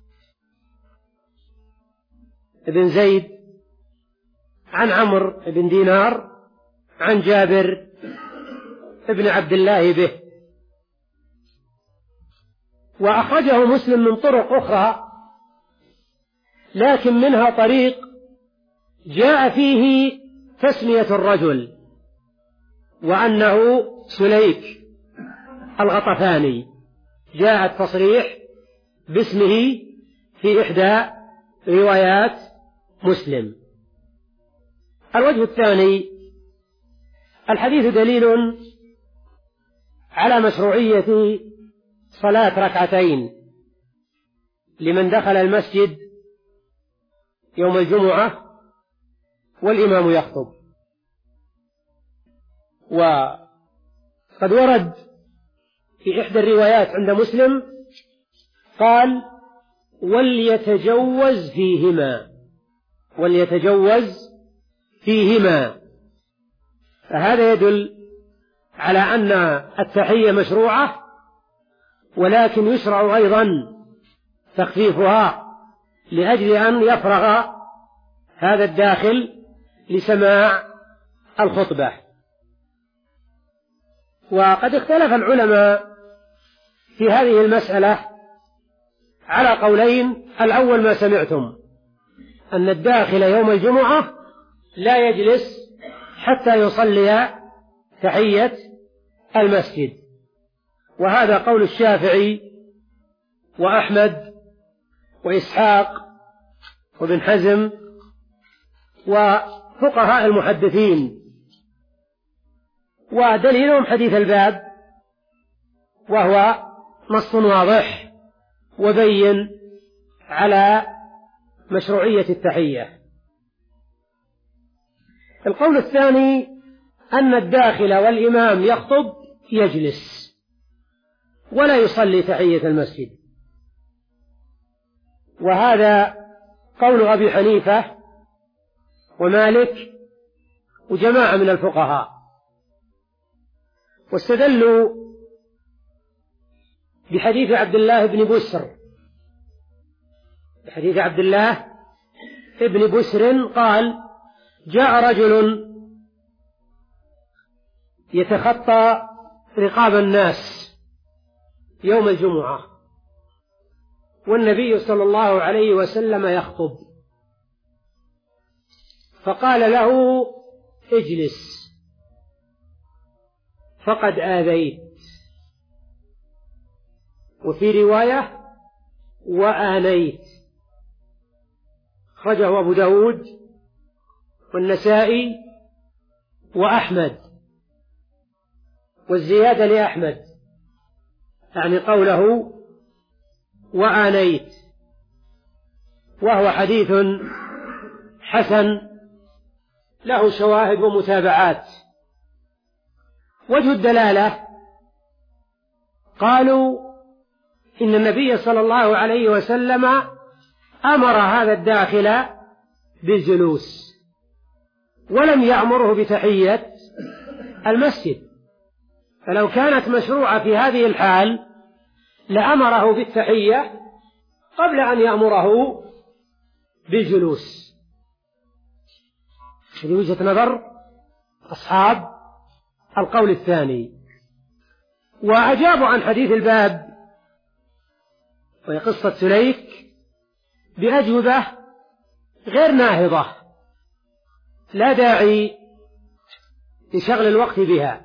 بن زيد عن عمرو بن دينار عن جابر بن عبد الله به. وأخرجه مسلم من طرق أخرى، لكن منها طريق جاء فيه تسمية الرجل وأنه سليك الغطفاني، جاء التصريح باسمه في إحدى روايات مسلم. الوجه الثاني: الحديث دليل على مشروعية صلاة ركعتين لمن دخل المسجد يوم الجمعة والإمام يخطب. وقد ورد في إحدى الروايات عند مسلم قال: وليتجوز فيهما، وليتجوز فيهما. فهذا يدل على أن التحية مشروعة، ولكن يشرع أيضا تخفيفها لأجل أن يفرغ هذا الداخل لسماع الخطبة. وقد اختلف العلماء في هذه المسألة على قولين: الأول ما سمعتم، أن الداخل يوم الجمعة لا يجلس حتى يصلي تحية المسجد، وهذا قول الشافعي وأحمد وإسحاق وابن حزم وفقهاء المحدثين. ودليلهم حديث الباب، وهو نص واضح وبين على مشروعية التحية. القول الثاني أن الداخل والإمام يخطب يجلس ولا يصلي تحية المسجد، وهذا قول أبي حنيفة ومالك وجماعة من الفقهاء، واستدلوا بحديث عبد الله بن بسر، بحديث عبد الله بن بسر قال: جاء رجل يتخطى رقاب الناس يوم الجمعة والنبي صلى الله عليه وسلم يخطب، فقال له: اجلس. فقد آذيت، وفي رواية وآنيت، أخرجه أبو داود والنسائي وأحمد، والزيادة لأحمد يعني قوله وآنيت، وهو حديث حسن له شواهد ومتابعات. وجه الدلالة قالوا إن النبي صلى الله عليه وسلم أمر هذا الداخل بالجلوس ولم يأمره بتحية المسجد، فلو كانت مشروعة في هذه الحال لأمره بالتحية قبل أن يأمره بالجلوس. هذه وجهة نظر أصحاب القول الثاني. وأجابوا عن حديث الباب وهي قصة سليك بأجوبة غير ناهضة لا داعي لشغل الوقت بها.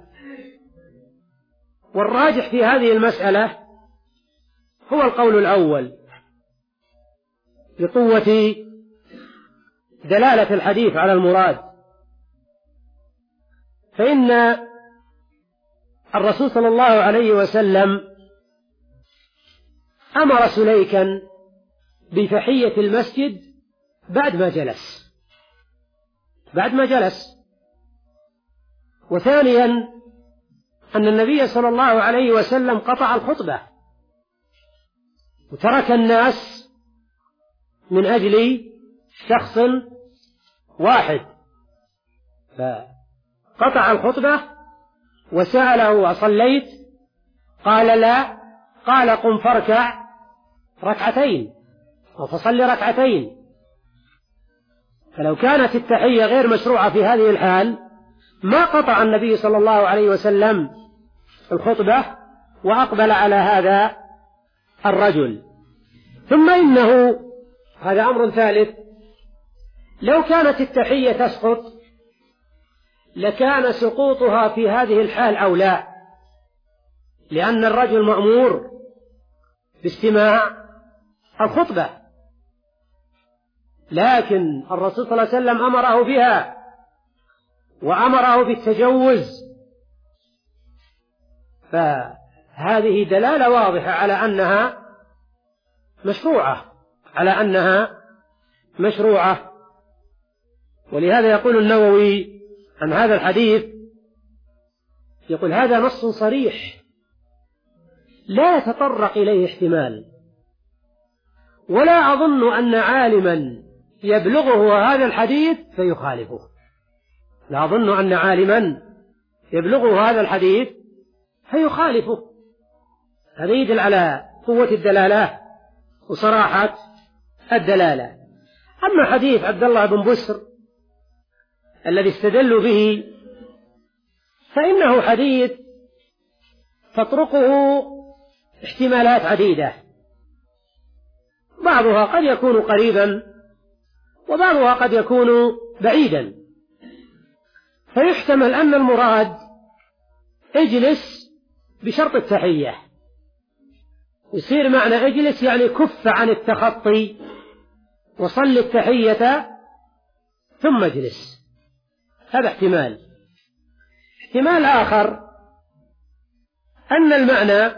والراجح في هذه المسألة هو القول الأول لقوة دلالة الحديث على المراد، فإن الرسول صلى الله عليه وسلم أمر سليكا بتحية المسجد بعد ما جلس بعد ما جلس وثانيا أن النبي صلى الله عليه وسلم قطع الخطبة وترك الناس من أجل شخص واحد، فقطع الخطبة وسأله أصليت؟ قال لا، قال قم فاركع ركعتين أو فصل ركعتين. فلو كانت التحية غير مشروعة في هذه الحال ما قطع النبي صلى الله عليه وسلم الخطبة وأقبل على هذا الرجل. ثم إنه هذا أمر ثالث، لو كانت التحية تسقط لكان سقوطها في هذه الحال أولى، لأن الرجل مأمور باستماع الخطبة، لكن الرسول صلى الله عليه وسلم أمره بها وأمره بالتجوز، فهذه دلالة واضحة على أنها مشروعة على أنها مشروعة. ولهذا يقول النووي عن هذا الحديث، يقول هذا نص صريح لا يتطرق إليه احتمال، ولا أظن أن عالما يبلغه هذا الحديث فيخالفه لا أظن أن عالما يبلغه هذا الحديث فيخالفه. هذا يدل على قوة الدلالة وصراحة الدلالة. أما حديث عبد الله بن بسر الذي استدلوا به فإنه حديث تطرقه احتمالات عديدة، بعضها قد يكون قريبا وبعضها قد يكون بعيدا، فيحتمل أن المراد اجلس بشرط التحية، يصير معنى اجلس يعني كف عن التخطي وصل التحية ثم اجلس، هذا احتمال. احتمال آخر أن المعنى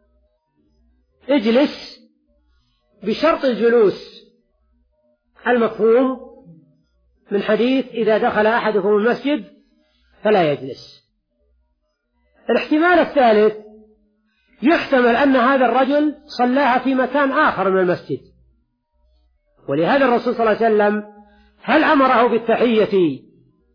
اجلس بشرط الجلوس المفهوم من حديث إذا دخل أحدكم المسجد فلا يجلس. الاحتمال الثالث يحتمل أن هذا الرجل صلاها في مكان آخر من المسجد، ولهذا الرسول صلى الله عليه وسلم هل أمره بالتحية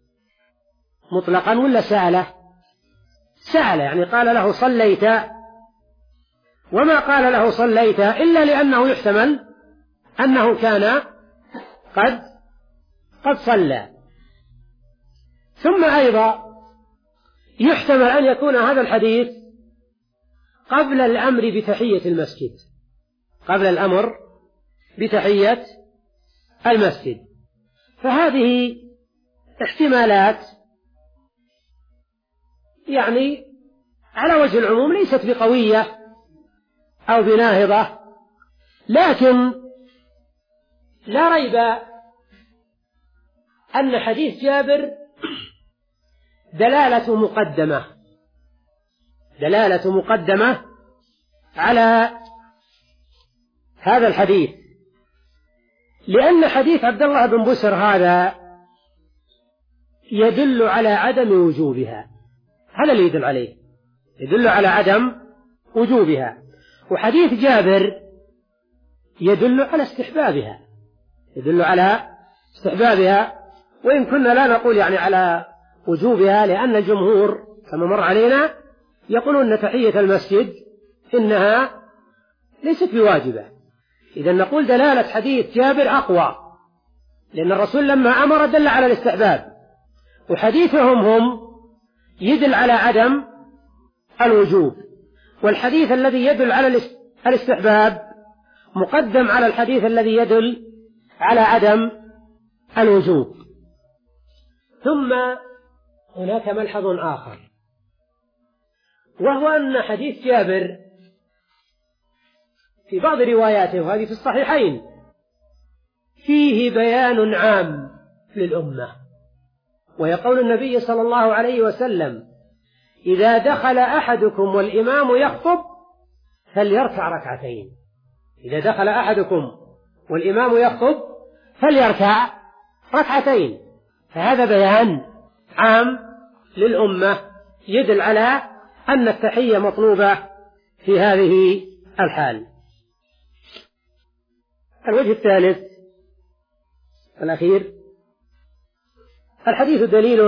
مطلقا ولا سأله؟ سأله، يعني قال له صليت، وما قال له صليت إلا لأنه يحتمل أنه كان قد قد صلى. ثم أيضا يحتمل أن يكون هذا الحديث قبل الأمر بتحية المسجد قبل الأمر بتحية المسجد. فهذه احتمالات يعني على وجه العموم ليست بقوية أو بناهضة، لكن لا ريب أن حديث جابر دلالة مقدمة دلالة مقدمة على هذا الحديث، لأن حديث عبد الله بن بسر هذا يدل على عدم وجوبها، هذا اللي يدل عليه، يدل على عدم وجوبها. وحديث جابر يدل على استحبابها، يدل على استحبابها، وإن كنا لا نقول يعني على وجوبها، لأن الجمهور كما مر علينا يقولون أن تحية المسجد إنها ليست بواجبة. إذا نقول دلالة حديث جابر أقوى، لأن الرسول لما أمر دل على الاستحباب، وحديثهم هم يدل على عدم الوجوب، والحديث الذي يدل على الاستحباب مقدم على الحديث الذي يدل على عدم الوجوب. ثم هناك ملحظ آخر، وهو أن حديث جابر في بعض رواياته، وهذه في الصحيحين، فيه بيان عام للأمة، ويقول النبي صلى الله عليه وسلم: إذا دخل أحدكم والإمام يخطب فليركع ركعتين. إذا دخل أحدكم والإمام يخطب فليركع ركعتين. فهذا بيان عام للأمة يدل على أن التحية مطلوبة في هذه الحال. الوجه الثالث الأخير، الحديث دليل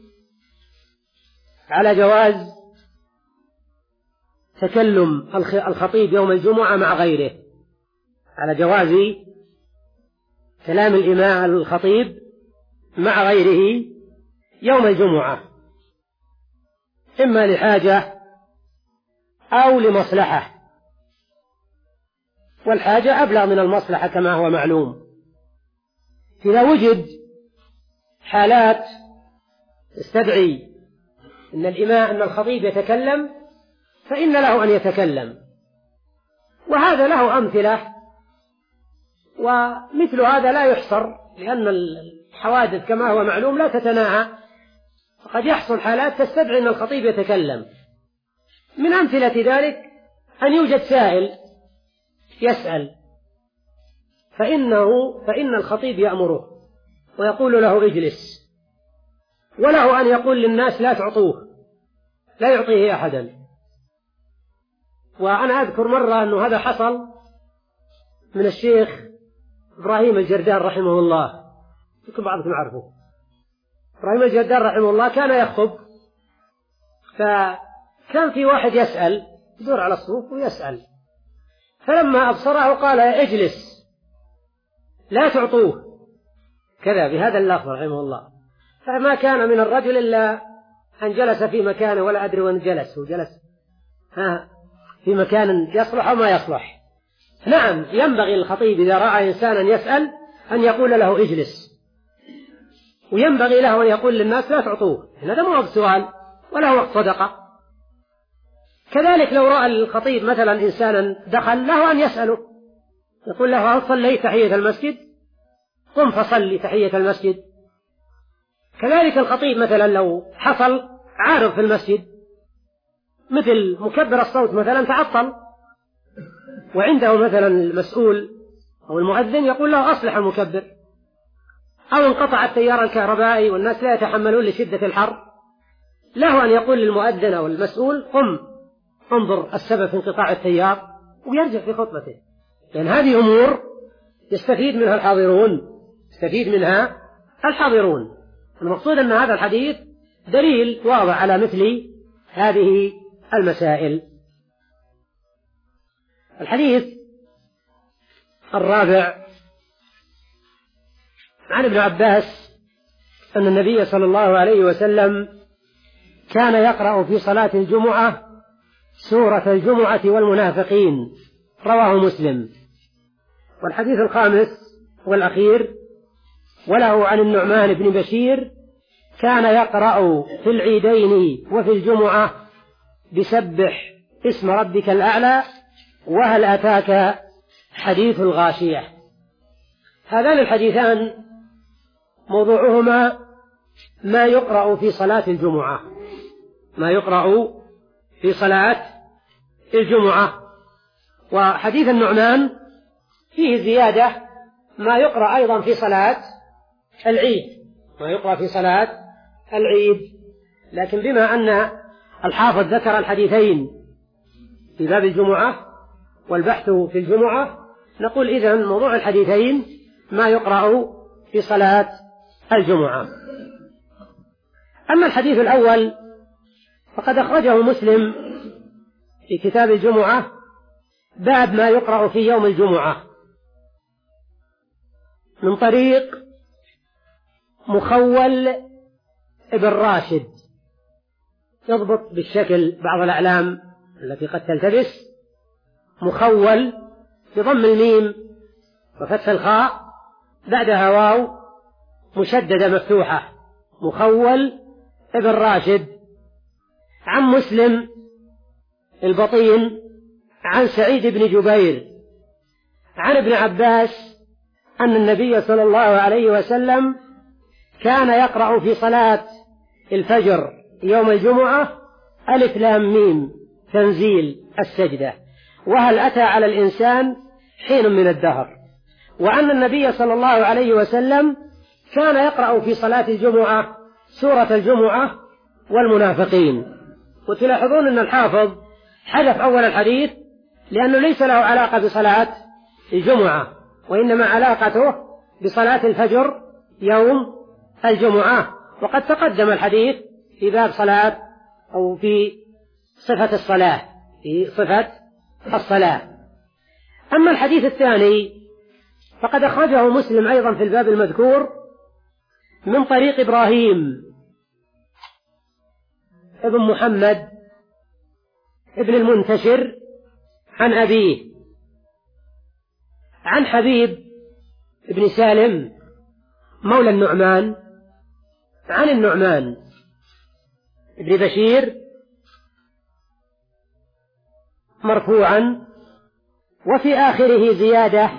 على جواز تكلم الخطيب يوم الجمعة مع غيره، على جواز كلام الإمام الخطيب مع غيره يوم الجمعة، إما لحاجة أو لمصلحة، والحاجة أبلغ من المصلحة كما هو معلوم. إذا وجد حالات تستدعي أن الإمام أن الخطيب يتكلم فإن له أن يتكلم، وهذا له أمثلة، ومثل هذا لا يحصر، لأن الحوادث كما هو معلوم لا تتناهى، فقد يحصل حالات تستدعي أن الخطيب يتكلم. من أمثلة ذلك أن يوجد سائل يسأل، فإنه فإن الخطيب يأمره ويقول له اجلس، وله أن يقول للناس لا تعطوه، لا يعطيه أحدا. وأنا أذكر مرة أنه هذا حصل من الشيخ إبراهيم الجردان رحمه الله، يمكن بعضكم يعرفه. إبراهيم الجردان رحمه الله كان يخطب، فكان في واحد يسأل، يدور على الصفوف ويسأل، فلما أبصره قال اجلس لا تعطوه، كذا بهذا اللفظ رحمه الله. فما كان من الرجل إلا أن جلس في مكانه، ولا أدري وين جلس، وجلس ها في مكان يصلح أو ما يصلح. نعم، ينبغي الخطيب إذا رأى إنسانا يسأل أن يقول له اجلس، وينبغي له أن يقول للناس لا تعطوه، هذا مو سؤال ولا وقت صدقة. كذلك لو رأى الخطيب مثلا إنسانا دخل، له أن يسأله، يقول له هل صليت تحية المسجد؟ قم فصلي تحية المسجد. كذلك الخطيب مثلا لو حصل عارض في المسجد، مثل مكبر الصوت مثلا تعطل، وعنده مثلا المسؤول أو المؤذن يقول له أصلح المكبر، أو انقطع التيار الكهربائي والناس لا يتحملون لشدة الحر، له أن يقول للمؤذن أو المسؤول قم انظر السبب في انقطاع التيار، ويرجع في خطبته. لأن هذه أمور يستفيد منها الحاضرون، يستفيد منها الحاضرون. المقصود أن هذا الحديث دليل واضح على مثل هذه المسائل. الحديث الرابع عن ابن عباس أن النبي صلى الله عليه وسلم كان يقرأ في صلاة الجمعة سورة الجمعة والمنافقين، رواه مسلم. والحديث الخامس والأخير وله عن النعمان بن بشير كان يقرأ في العيدين وفي الجمعة بسبح اسم ربك الأعلى وهل أتاك حديث الغاشية. هذان الحديثان موضوعهما ما يقرأ في صلاة الجمعة، ما يقرأ في صلاة الجمعة. وحديث النعمان فيه زيادة ما يقرأ أيضا في صلاة العيد، ما يقرأ في صلاة العيد. لكن بما أن الحافظ ذكر الحديثين في باب الجمعة والبحث في الجمعة، نقول إذن موضوع الحديثين ما يقرأ في صلاة الجمعة. أما الحديث الأول فقد أخرجه مسلم في كتاب الجمعة باب ما يقرأ في يوم الجمعة من طريق مخول ابن راشد، يضبط بالشكل بعض الأعلام التي قد تلتبس، مخول بضم الميم وفتح الخاء بعدها واو مشددة مفتوحة، مخول ابن راشد، عن مسلم البطين عن سعيد بن جبير عن ابن عباس أن النبي صلى الله عليه وسلم كان يقرأ في صلاة الفجر يوم الجمعة ألف لام ميم تنزيل السجدة وهل أتى على الإنسان حين من الدهر، وأن النبي صلى الله عليه وسلم كان يقرأ في صلاة الجمعة سورة الجمعة والمنافقين. وتلاحظون أن الحافظ حذف أول الحديث لأنه ليس له علاقة بصلاة الجمعة، وإنما علاقته بصلاة الفجر يوم الجمعة، وقد تقدم الحديث في باب صلاة أو في صفة الصلاة في صفة الصلاة. أما الحديث الثاني فقد أخرجه مسلم أيضا في الباب المذكور من طريق إبراهيم ابن محمد ابن المنتشر عن أبيه عن حبيب ابن سالم مولى النعمان عن النعمان ابن بشير مرفوعا، وفي آخره زيادة: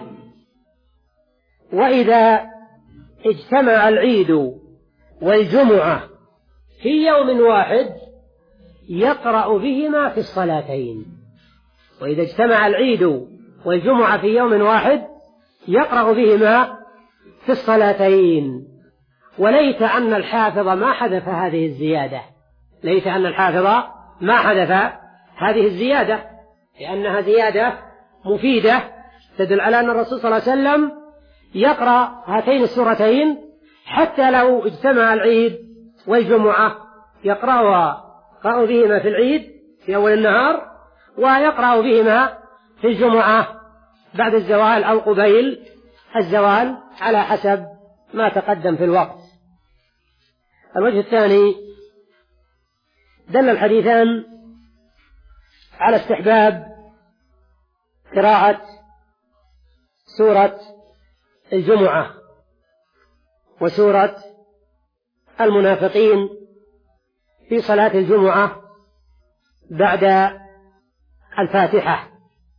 وإذا اجتمع العيد والجمعة في يوم واحد يقرأ بهما في الصلاتين. وإذا اجتمع العيد والجمعة في يوم واحد يقرأ بهما في الصلاتين. وليت أن الحافظ ما حذف هذه الزيادة، ليت أن الحافظ ما حذف هذه الزيادة، لأنها زيادة مفيدة تدل على أن الرسول صلى الله عليه وسلم يقرأ هاتين السورتين حتى لو اجتمع العيد والجمعة، يقرأ يقرأ بهما في العيد في أول النهار، ويقرأ بهما في الجمعة بعد الزوال أو قبيل الزوال على حسب ما تقدم في الوقت. الوجه الثاني: دل الحديثان على استحباب قراءة سورة الجمعة وسورة المنافقين في صلاة الجمعة بعد الفاتحة،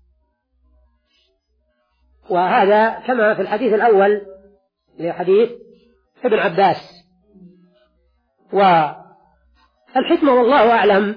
وهذا كما في الحديث الأول لحديث ابن عباس. والحكمة والله أعلم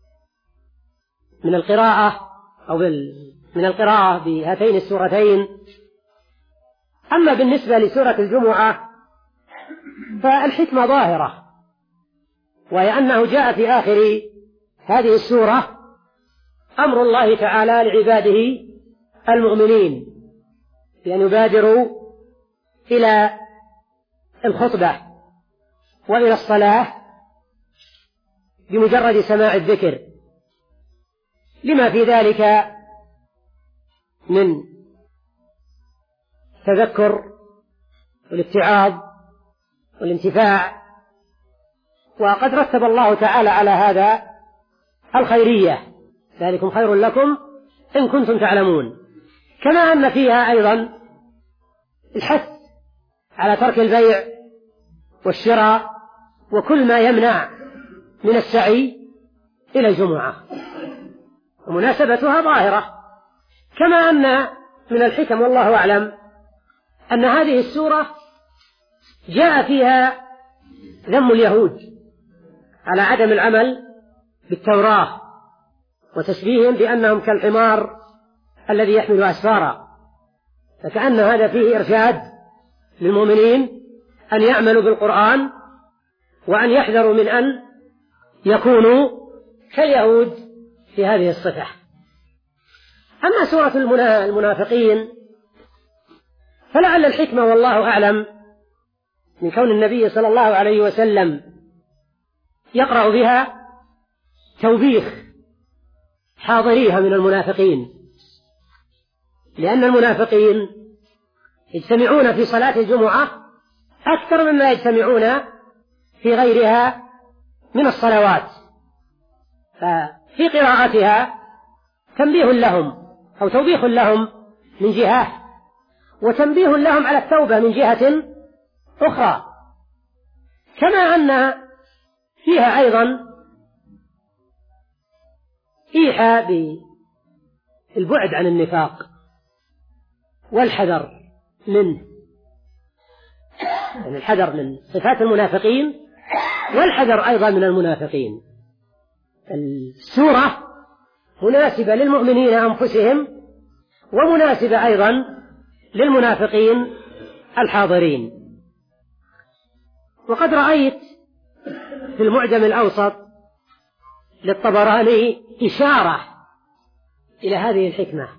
من القراءة أو من القراءة بهاتين السورتين. أما بالنسبة لسورة الجمعة فالحكمة ظاهرة، وهي أنه جاء في آخر هذه السورة أمر الله تعالى لعباده المؤمنين بأن يبادروا إلى الخطبة وإلى الصلاة بمجرد سماع الذكر، لما في ذلك من التذكر والاتعاظ والانتفاع. وقد رتب الله تعالى على هذا الخيرية: ذلكم خير لكم إن كنتم تعلمون. كما أن فيها أيضا الحث على ترك البيع والشراء وكل ما يمنع من السعي إلى الجمعة، ومناسبتها ظاهرة. كما أن من الحكم والله أعلم أن هذه السورة جاء فيها ذم اليهود على عدم العمل بالتوراة وتشبيههم بأنهم كالحمار الذي يحمل أسفارا، فكأن هذا فيه إرشاد للمؤمنين أن يعملوا بالقرآن وأن يحذروا من أن يكونوا كاليهود في هذه الصفة. أما سورة المنافقين فلعل الحكمة والله أعلم من كون النبي صلى الله عليه وسلم يقرأ بها توبيخ حاضريها من المنافقين، لأن المنافقين يجتمعون في صلاة الجمعة أكثر مما يجتمعون في غيرها من الصلوات، ففي قراءتها تنبيه لهم أو توبيخ لهم من جهة، وتنبيه لهم على التوبة من جهة أخرى، كما أن فيها أيضا إيحاء بالبعد عن النفاق والحذر منه، يعني الحذر من صفات المنافقين والحذر أيضا من المنافقين. السورة مناسبة للمؤمنين أنفسهم ومناسبة أيضا للمنافقين الحاضرين. وقد رأيت في المعجم الأوسط للطبراني إشارة إلى هذه الحكمة،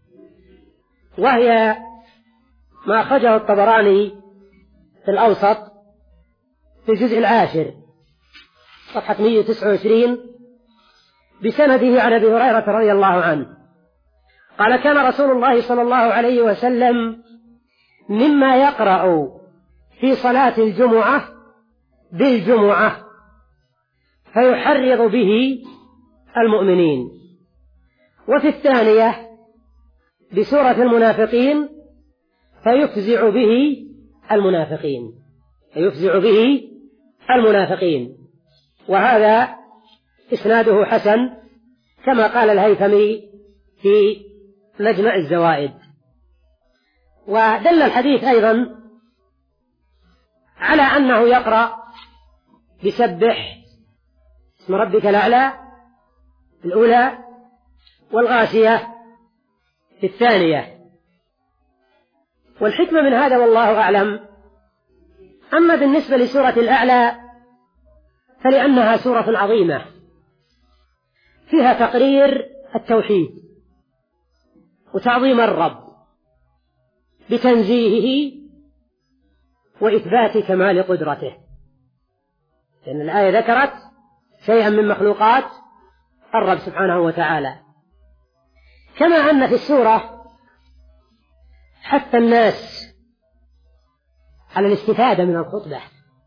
وهي ما أخرجه الطبراني في الأوسط في الجزء العاشر صفحة مئة وتسعة وعشرين بسنده عن أبي هريرة رضي الله عنه قال: كان رسول الله صلى الله عليه وسلم مما يقرأ في صلاة الجمعة بالجمعة فيحرض به المؤمنين، وفي الثانية بسورة المنافقين فيفزع به المنافقين فيفزع به المنافقين وهذا إسناده حسن كما قال الهيثمي في مجمع الزوائد. ودل الحديث أيضا على أنه يقرأ بسبح اسم ربك الأعلى في الأولى والغاشية في الثانية. والحكمة من هذا والله أعلم. أما بالنسبة لسورة الأعلى فلأنها سورة عظيمة فيها تقرير التوحيد وتعظيم الرب بتنزيهه وإثبات كمال قدرته، لأن الآية ذكرت شيئا من مخلوقات الرب سبحانه وتعالى. كما أن في السورة حث الناس على الاستفادة من الخطبة،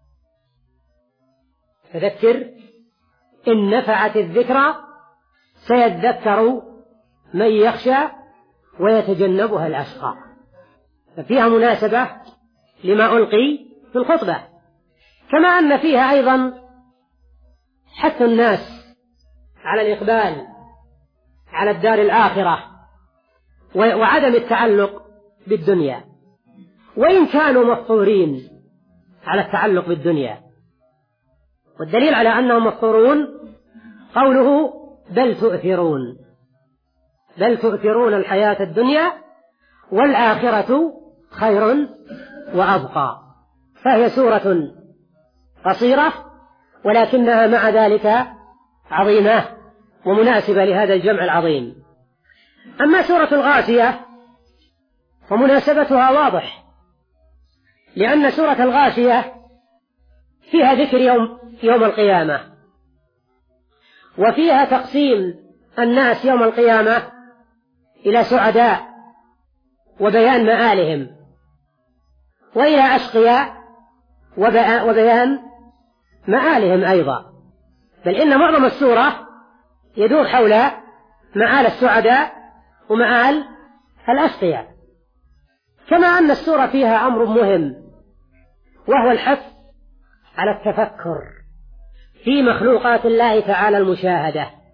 فذكر إن نفعت الذكرى سيذكر من يخشى ويتجنبها الأشقى، ففيها مناسبة لما ألقي في الخطبة. كما أن فيها أيضا حث الناس على الإقبال على الدار الآخرة وعدم التعلق بالدنيا، وإن كانوا مفطورين على التعلق بالدنيا. والدليل على أنهم مفطورون قوله بل تؤثرون بل تؤثرون الحياة الدنيا والآخرة خير وأبقى. فهي سورة قصيرة ولكنها مع ذلك عظيمة ومناسبة لهذا الجمع العظيم. أما سورة الغاشية فمناسبتها واضح، لأن سورة الغاشية فيها ذكر يوم, يوم القيامة، وفيها تقسيم الناس يوم القيامة إلى سعداء وبيان مآلهم، وإلى أشقياء وبيان مآلهم أيضا، بل إن معظم السورة يدور حول مآل السعداء ومآل الأشقياء. كما أن السورة فيها أمر مهم وهو الحث على التفكر في مخلوقات الله تعالى المشاهدة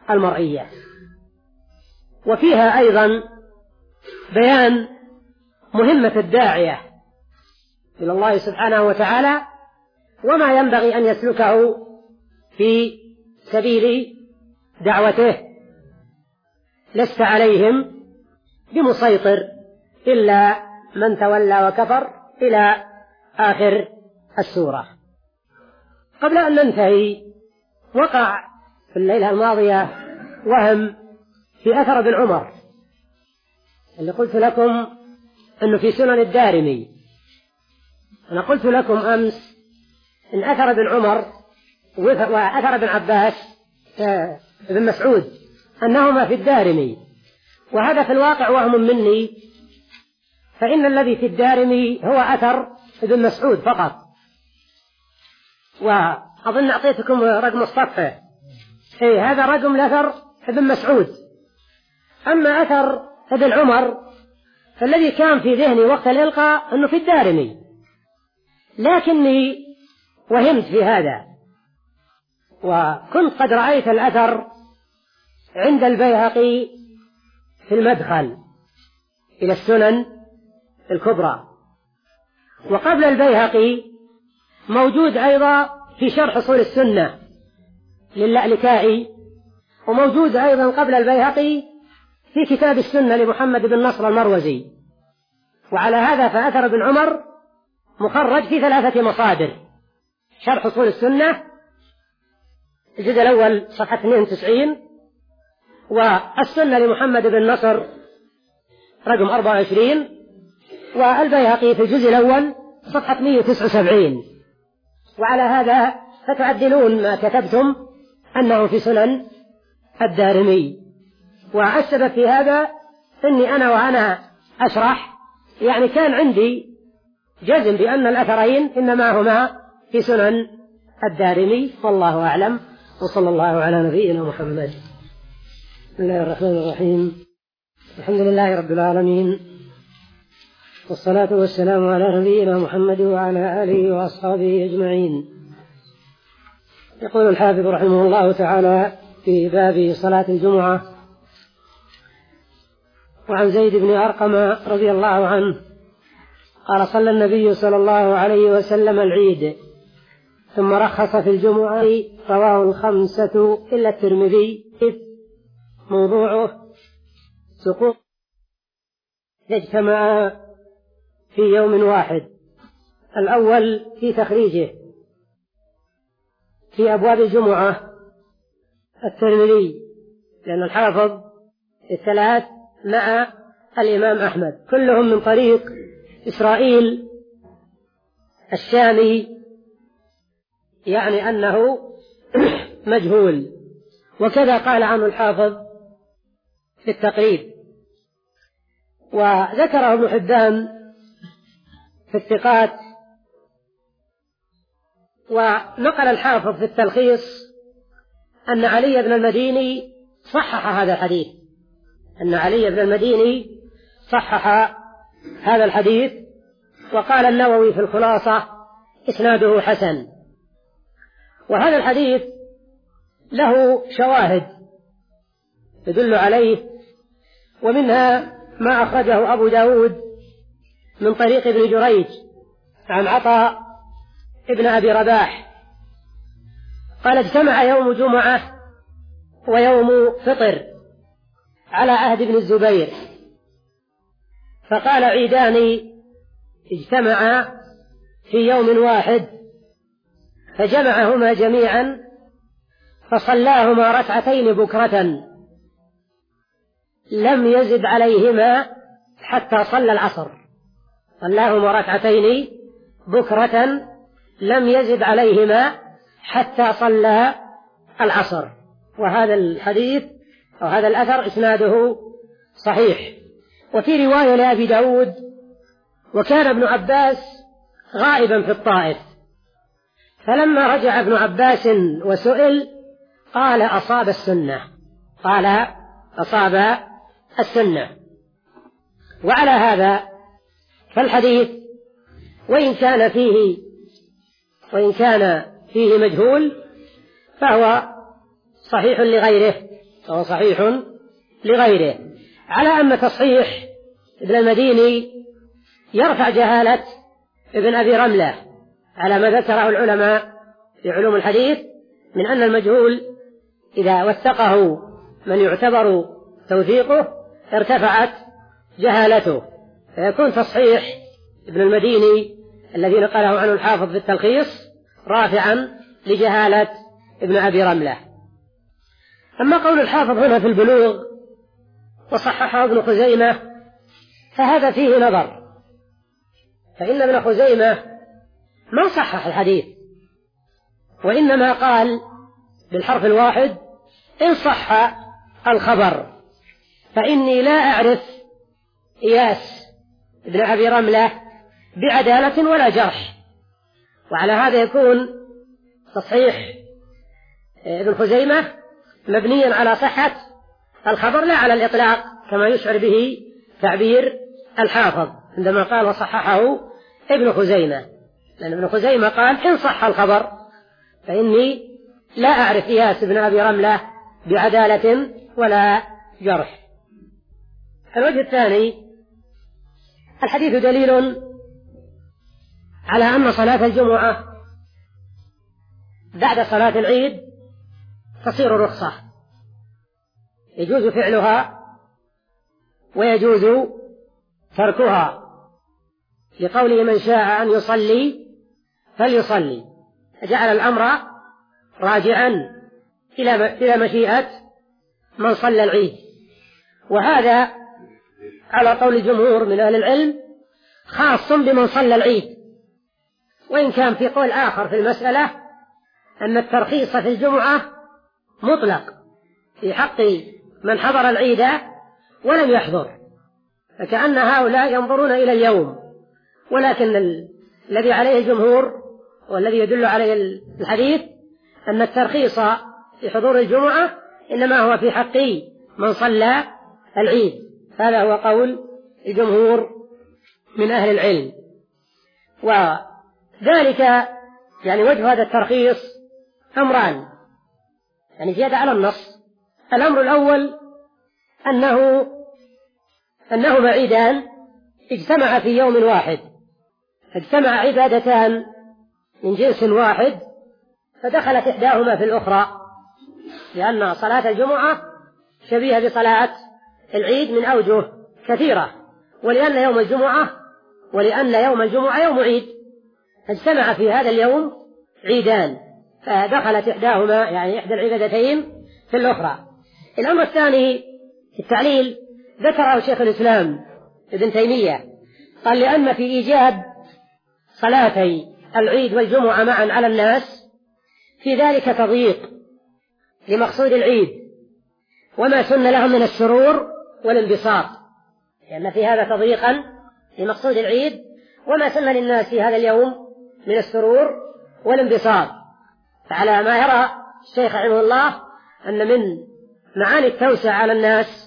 المرئية. وفيها أيضا بيان مهمة الداعية إلى الله سبحانه وتعالى وما ينبغي أن يسلكه في سبيل دعوته. لست عليهم بمسيطر إلا من تولى وكفر إلى آخر السورة. قبل أن ننتهي، وقع في الليلة الماضية وهم في أثر ابن عمر اللي قلت لكم أنه في سنن الدارمي. أنا قلت لكم أمس إن أثر ابن عمر وأثر ابن عباس ابن مسعود أنهما في الدارمي، وهذا في الواقع وهم مني، فإن الذي في الدارمي هو أثر ابن مسعود فقط، وأظن أعطيتكم رقم الصفحة، إيه هذا رقم الأثر ابن مسعود. أما أثر ابن عمر فالذي كان في ذهني وقت الإلقاء أنه في الدارمي، لكني وهمت في هذا، وكنت قد رأيت الأثر عند البيهقي في المدخل إلى السنن الكبرى، وقبل البيهقي موجود أيضا في شرح أصول السنة للألكائي، وموجود أيضا قبل البيهقي في كتاب السنة لمحمد بن نصر المروزي. وعلى هذا فأثر ابن عمر مخرج في ثلاثة مصادر: شرح أصول السنة الجزء الأول صفحة اثنين وتسعين، والسنة لمحمد بن نصر رقم أربعة وعشرين، والبيهقي في الجزء الأول صفحة مئة وتسعة وسبعين. وعلى هذا فتعدلون ما كتبتم أنه في سنن الدارمي. والسبب في هذا أني أنا وأنا أشرح يعني كان عندي جزم بأن الأثرين إنما هما في سنن الدارمي، والله أعلم. وصلى الله على نبينا محمد. بسم الله الرحمن الرحيم. الحمد لله رب العالمين، والصلاة والسلام على نبينا محمد وعلى آله وأصحابه أجمعين. يقول الحافظ رحمه الله تعالى في باب صلاة الجمعة: وعن زيد بن أرقم رضي الله عنه قال: صلى النبي صلى الله عليه وسلم العيد ثم رخص في الجمعة، رواه الخمسة إلا الترمذي. موضوعه سقوط اجتمع في يوم واحد. الأول في تخريجه في أبواب الجمعة الترمذي، لأن الحافظ الثلاث مع الإمام أحمد كلهم من طريق إسرائيل الشامي، يعني أنه مجهول، وكذا قال عنه الحافظ في التقريب. وذكره ابن حبان في الثقات، ونقل الحافظ في التلخيص أن علي بن المديني صحح هذا الحديث، أن علي بن المديني صحح هذا الحديث. وقال النووي في الخلاصة: إسناده حسن. وهذا الحديث له شواهد يدل عليه، ومنها ما أخرجه أبو داود من طريق ابن جريج عن عطاء ابن أبي رباح قال: اجتمع يوم جمعة ويوم فطر على عهد ابن الزبير، فقال: عيدان اجتمعا في يوم واحد، فجمعهما جميعا فصلاهما ركعتين بكرة، لم يزد عليهما حتى صلى العصر. صلاهما ركعتين بكرة لم يزد عليهما حتى صلى العصر. وهذا الحديث أو هذا الأثر إسناده صحيح. وفي رواية لأبي داود: وكان ابن عباس غائبا في الطائف، فلما رجع ابن عباس وسئل قال: أصاب السنة، قال أصاب السنة. وعلى هذا فالحديث وإن كان فيه وإن كان فيه مجهول فهو صحيح لغيره، فهو صحيح لغيره، على أن تصحيح ابن المديني يرفع جهالة ابن أبي رملة على ما ذكره العلماء في علوم الحديث من أن المجهول إذا وثقه من يعتبر توثيقه ارتفعت جهالته، فيكون تصحيح ابن المديني الذي نقله عنه الحافظ في التلخيص رافعا لجهالة ابن أبي رملة. أما قول الحافظ هنا في البلوغ وصححه ابن خزيمة فهذا فيه نظر، فإن ابن خزيمة ما صحح الحديث، وإنما قال بالحرف الواحد إن صح الخبر، فإني لا أعرف إياس ابن أبي رملة بعدالة ولا جرح. وعلى هذا يكون تصحيح ابن خزيمة مبنيا على صحة الخبر لا على الإطلاق كما يشعر به تعبير الحافظ عندما قال وصححه ابن خزيمة، لأن ابن خزيمة قال إن صح الخبر فإني لا أعرف إياس ابن أبي رملة بعدالة ولا جرح. الوجه الثاني الحديث دليل على أن صلاة الجمعة بعد صلاة العيد تصير رخصة، يجوز فعلها ويجوز تركها، لقوله من شاء أن يصلي فليصلي، فجعل الأمر راجعا إلى مشيئة من صلى العيد. وهذا على قول الجمهور من أهل العلم خاص بمن صلى العيد، وإن كان في قول آخر في المسألة أن الترخيص في الجمعة مطلق في حق من حضر العيد ولم يحضر، فكأن هؤلاء ينظرون إلى اليوم، ولكن الذي عليه الجمهور والذي يدل عليه الحديث أن الترخيص في حضور الجمعة إنما هو في حق من صلى العيد. هذا هو قول الجمهور من أهل العلم. وذلك يعني وجه هذا الترخيص أمران، يعني زيادة على النص. الأمر الأول أنه أنهما عيدان اجتمع في يوم واحد، اجتمع عبادتان من جنس واحد فدخلت إحداهما في الأخرى، لأن صلاة الجمعة شبيهة بصلاة العيد من أوجه كثيرة، ولأن يوم الجمعة ولأن يوم الجمعة يوم عيد، اجتمع في هذا اليوم عيدان فدخلت إحداهما يعني إحدى العبادتين في الأخرى. الأمر الثاني في التعليل ذكره شيخ الإسلام ابن تيمية، قال لأن في إيجاب صلاتي العيد والجمعة معا على الناس في ذلك تضييق لمقصود العيد وما سن لهم من السرور والانبساط، لأن في هذا تضييقا لمقصود العيد وما سن للناس في هذا اليوم من السرور والانبساط. فعلى ما يرى الشيخ رحمه الله أن من معاني التوسع على الناس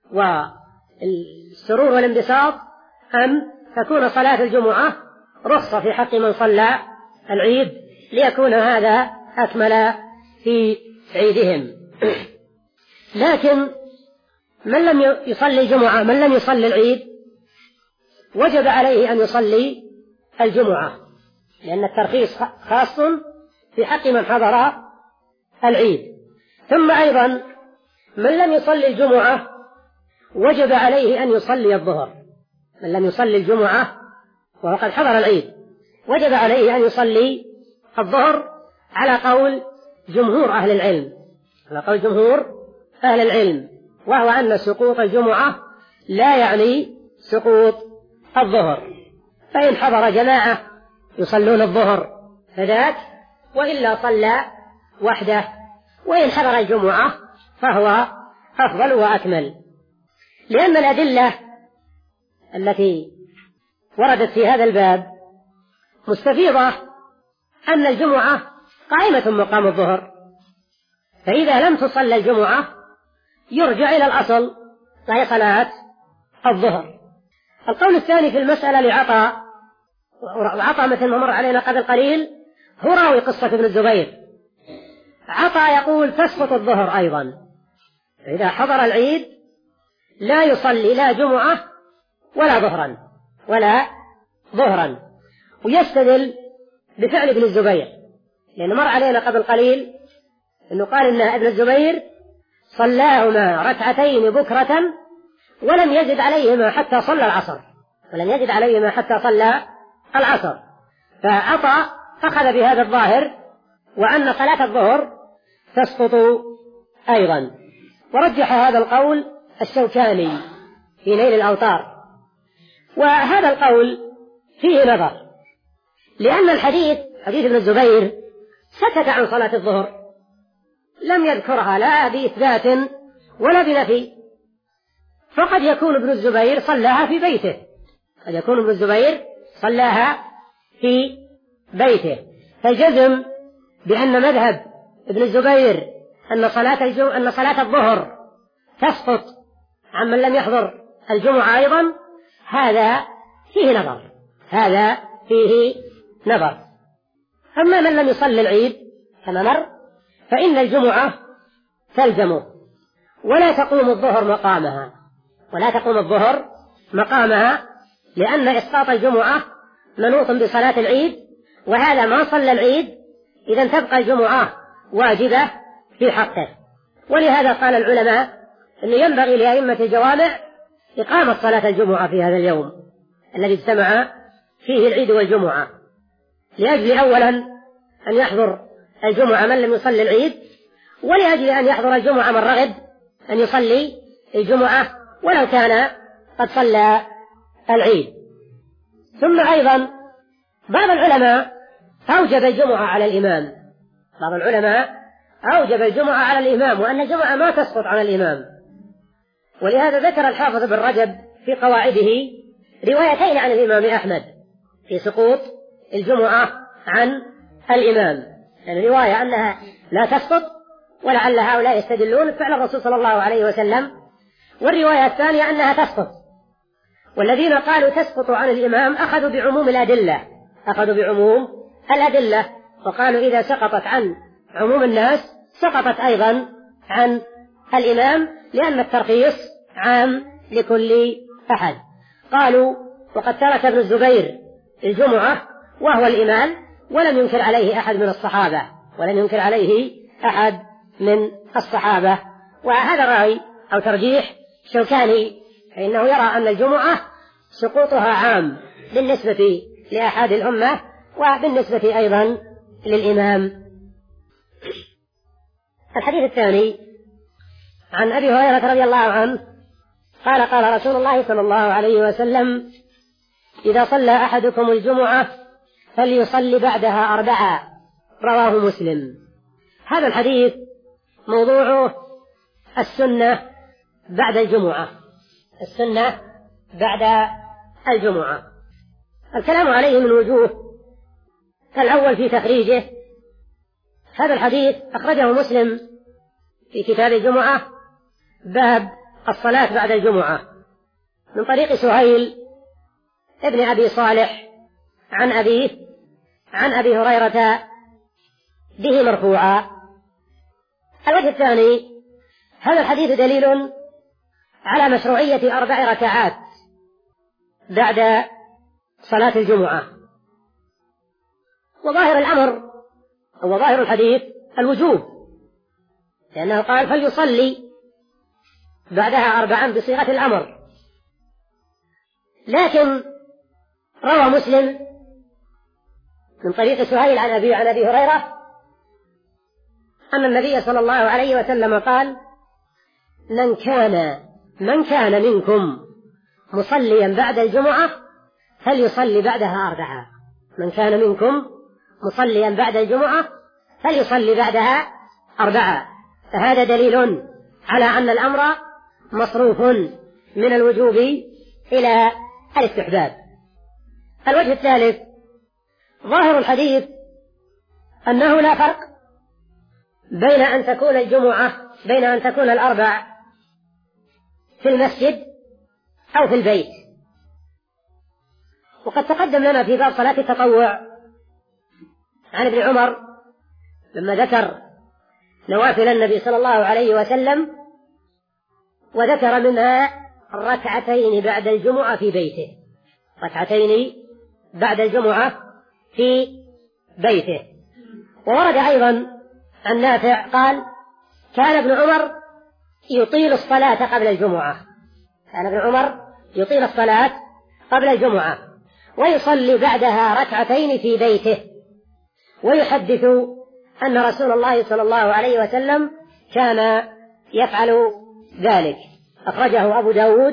والسرور والانبساط أن تكون صلاة الجمعة رخصة في حق من صلى العيد ليكون هذا أكمل في عيدهم. لكن من لم يصلي الجمعة من لم يصلي العيد وجب عليه أن يصلي الجمعة، لأن الترخيص خاص في حق من حضر العيد. ثم أيضا من لم يصلي الجمعة وجب عليه أن يصلي الظهر، من لم يصلي الجمعة وهو قد حضر العيد وجب عليه أن يصلي الظهر على قول جمهور أهل العلم، على قول جمهور أهل العلم، وهو أن سقوط الجمعة لا يعني سقوط الظهر، فإن حضر جماعة يصلون الظهر فذاك، وإلا صلى وحده، وإن حضر الجمعة فهو أفضل وأكمل. لأن الأدلة التي وردت في هذا الباب مستفيضة أن الجمعة قائمة مقام الظهر، فإذا لم تصلى الجمعة يرجع إلى الأصل وهي صلاة الظهر. القول الثاني في المسألة لعطاء، وعطاء مثل ما مر علينا قبل قليل هو راوي قصة ابن الزبير، عطاء يقول تسقط الظهر أيضا، إذا حضر العيد لا يصلي لا جمعة ولا ظهرا ولا ظهرا. ويستدل بفعل ابن الزبير، لأن مر علينا قبل قليل أنه قال إن ابن الزبير صلاهما ركعتين بكرة ولم يزد عليهما حتى صلى العصر ولم يزد عليهما حتى صلى العصر. فعطى أخذ بهذا الظاهر وأن صلاة الظهر تسقط أيضا. ورجح هذا القول الشوكاني في نيل الأوطار. وهذا القول فيه نظر، لأن الحديث حديث ابن الزبير سكت عن صلاة الظهر، لم يذكرها لا بإثبات ولا بنفي، فقد يكون ابن الزبير صلاها في بيته قد يكون ابن الزبير صلاها في بيته. فالجزم بأن مذهب ابن الزبير أن صلاة الجم... أن صلاة الظهر تسقط عمن لم يحضر الجمعة أيضا، هذا فيه نظر هذا فيه نظر. أما من لم يصلي العيد كما مر فإن الجمعة تلزمه ولا تقوم الظهر مقامها ولا تقوم الظهر مقامها لأن إسقاط الجمعة منوط بصلاة العيد، وهذا ما صلى العيد إذن تبقى الجمعة واجبة في حقه. ولهذا قال العلماء أنه ينبغي لأئمة الجوامع إقامة صلاة الجمعة في هذا اليوم الذي اجتمع فيه العيد والجمعة، لأجل أولا أن يحضر الجمعة من لم يصلي العيد، ولأجل أن يحضر الجمعة من رغب أن يصلي الجمعة ولو كان قد صلى العيد. ثم أيضا بعض العلماء أوجب الجمعة على الإمام بعض العلماء أوجب الجمعة على الإمام وأن الجمعة ما تسقط على الإمام. ولهذا ذكر الحافظ بن رجب في قواعده روايتين عن الإمام أحمد في سقوط الجمعة عن الإمام، يعني رواية أنها لا تسقط ولعل هؤلاء يستدلون بفعل الرسول صلى الله عليه وسلم، والرواية الثانية أنها تسقط. والذين قالوا تسقط عن الإمام أخذوا بعموم الأدلة أخذوا بعموم الأدلة وقالوا إذا سقطت عن عموم الناس سقطت أيضا عن الإمام، لأن الترخيص عام لكل أحد. قالوا وقد ترك ابن الزبير الجمعة وهو الإمام ولم ينكر عليه أحد من الصحابة ولم ينكر عليه أحد من الصحابة. وهذا رأي أو ترجيح شوكاني، فإنه يرى أن الجمعة سقوطها عام بالنسبة لأحد الأمة وبالنسبة أيضا للإمام. الحديث الثاني عن أبي هريرة رضي الله عنه قال قال رسول الله صلى الله عليه وسلم إذا صلى أحدكم الجمعة فليصلي بعدها أربعة، رواه مسلم. هذا الحديث موضوعه السنة بعد الجمعة السنة بعد الجمعة. الكلام عليه من وجوه. الأول في تخريجه، هذا الحديث أخرجه مسلم في كتاب الجمعة باب الصلاة بعد الجمعة من طريق سهيل ابن أبي صالح عن أبيه عن أبي هريرة به مرفوعا. الوجه الثاني، هذا الحديث دليل على مشروعية أربع ركعات بعد صلاة الجمعة، وظاهر الأمر أو ظاهر الحديث الوجوب، لأنه قال فليصلي بعدها أربعا بصيغة الأمر. لكن روى مسلم من طريق سهيل عن أبي عن أبي هريرة أن النبي صلى الله عليه وسلم قال من كان من كان منكم مصليا بعد الجمعة فليصلي بعدها أربعة من كان منكم مصليا بعد الجمعة فليصلي بعدها أربعة. فهذا دليل على أن الأمر مصروف من الوجوب إلى الاستحباب. الوجه الثالث، ظاهر الحديث أنه لا فرق بين أن تكون الجمعة بين أن تكون الأربع في المسجد أو في البيت. وقد تقدم لنا في باب صلاة التطوع عن ابن عمر لما ذكر نوافل النبي صلى الله عليه وسلم وذكر منها ركعتين بعد الجمعة في بيته، ركعتين بعد الجمعة في بيته. وورد أيضا عن نافع قال: كان ابن عمر يطيل الصلاة قبل الجمعة، كان ابن عمر يطيل الصلاة قبل الجمعة ويصلي بعدها ركعتين في بيته، ويحدث أن رسول الله صلى الله عليه وسلم كان يفعل ذلك. أخرجه أبو داود،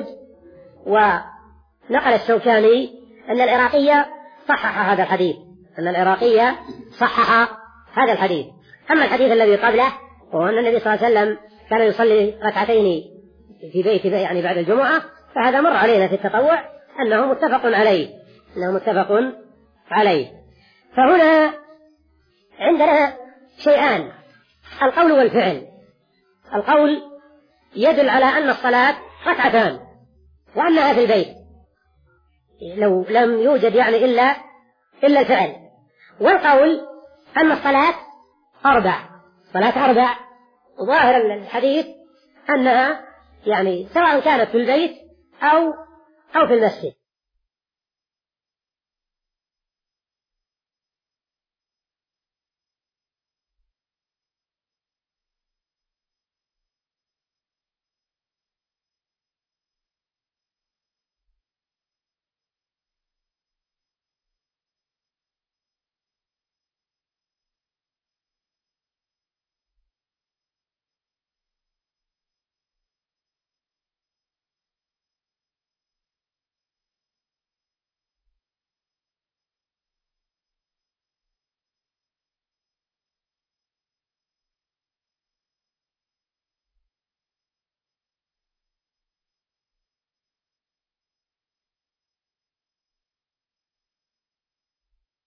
ونقل الشوكاني أن العراقية صحح هذا الحديث، أن العراقية صحح هذا الحديث. أما الحديث الذي قبله وهو أن النبي صلى الله عليه وسلم كان يصلي ركعتين في بيته يعني بعد الجمعة، فهذا مر علينا في التطوع أنه متفق عليه، أنه متفق عليه. فهنا عندنا شيئان: القول والفعل. القول يدل على أن الصلاة ركعتان وأنها في البيت لو لم يوجد يعني إلا إلا الفعل، والقول أن الصلاة أربع، صلاة أربع، وظاهر الحديث أنها يعني سواء كانت في البيت أو أو في المسجد.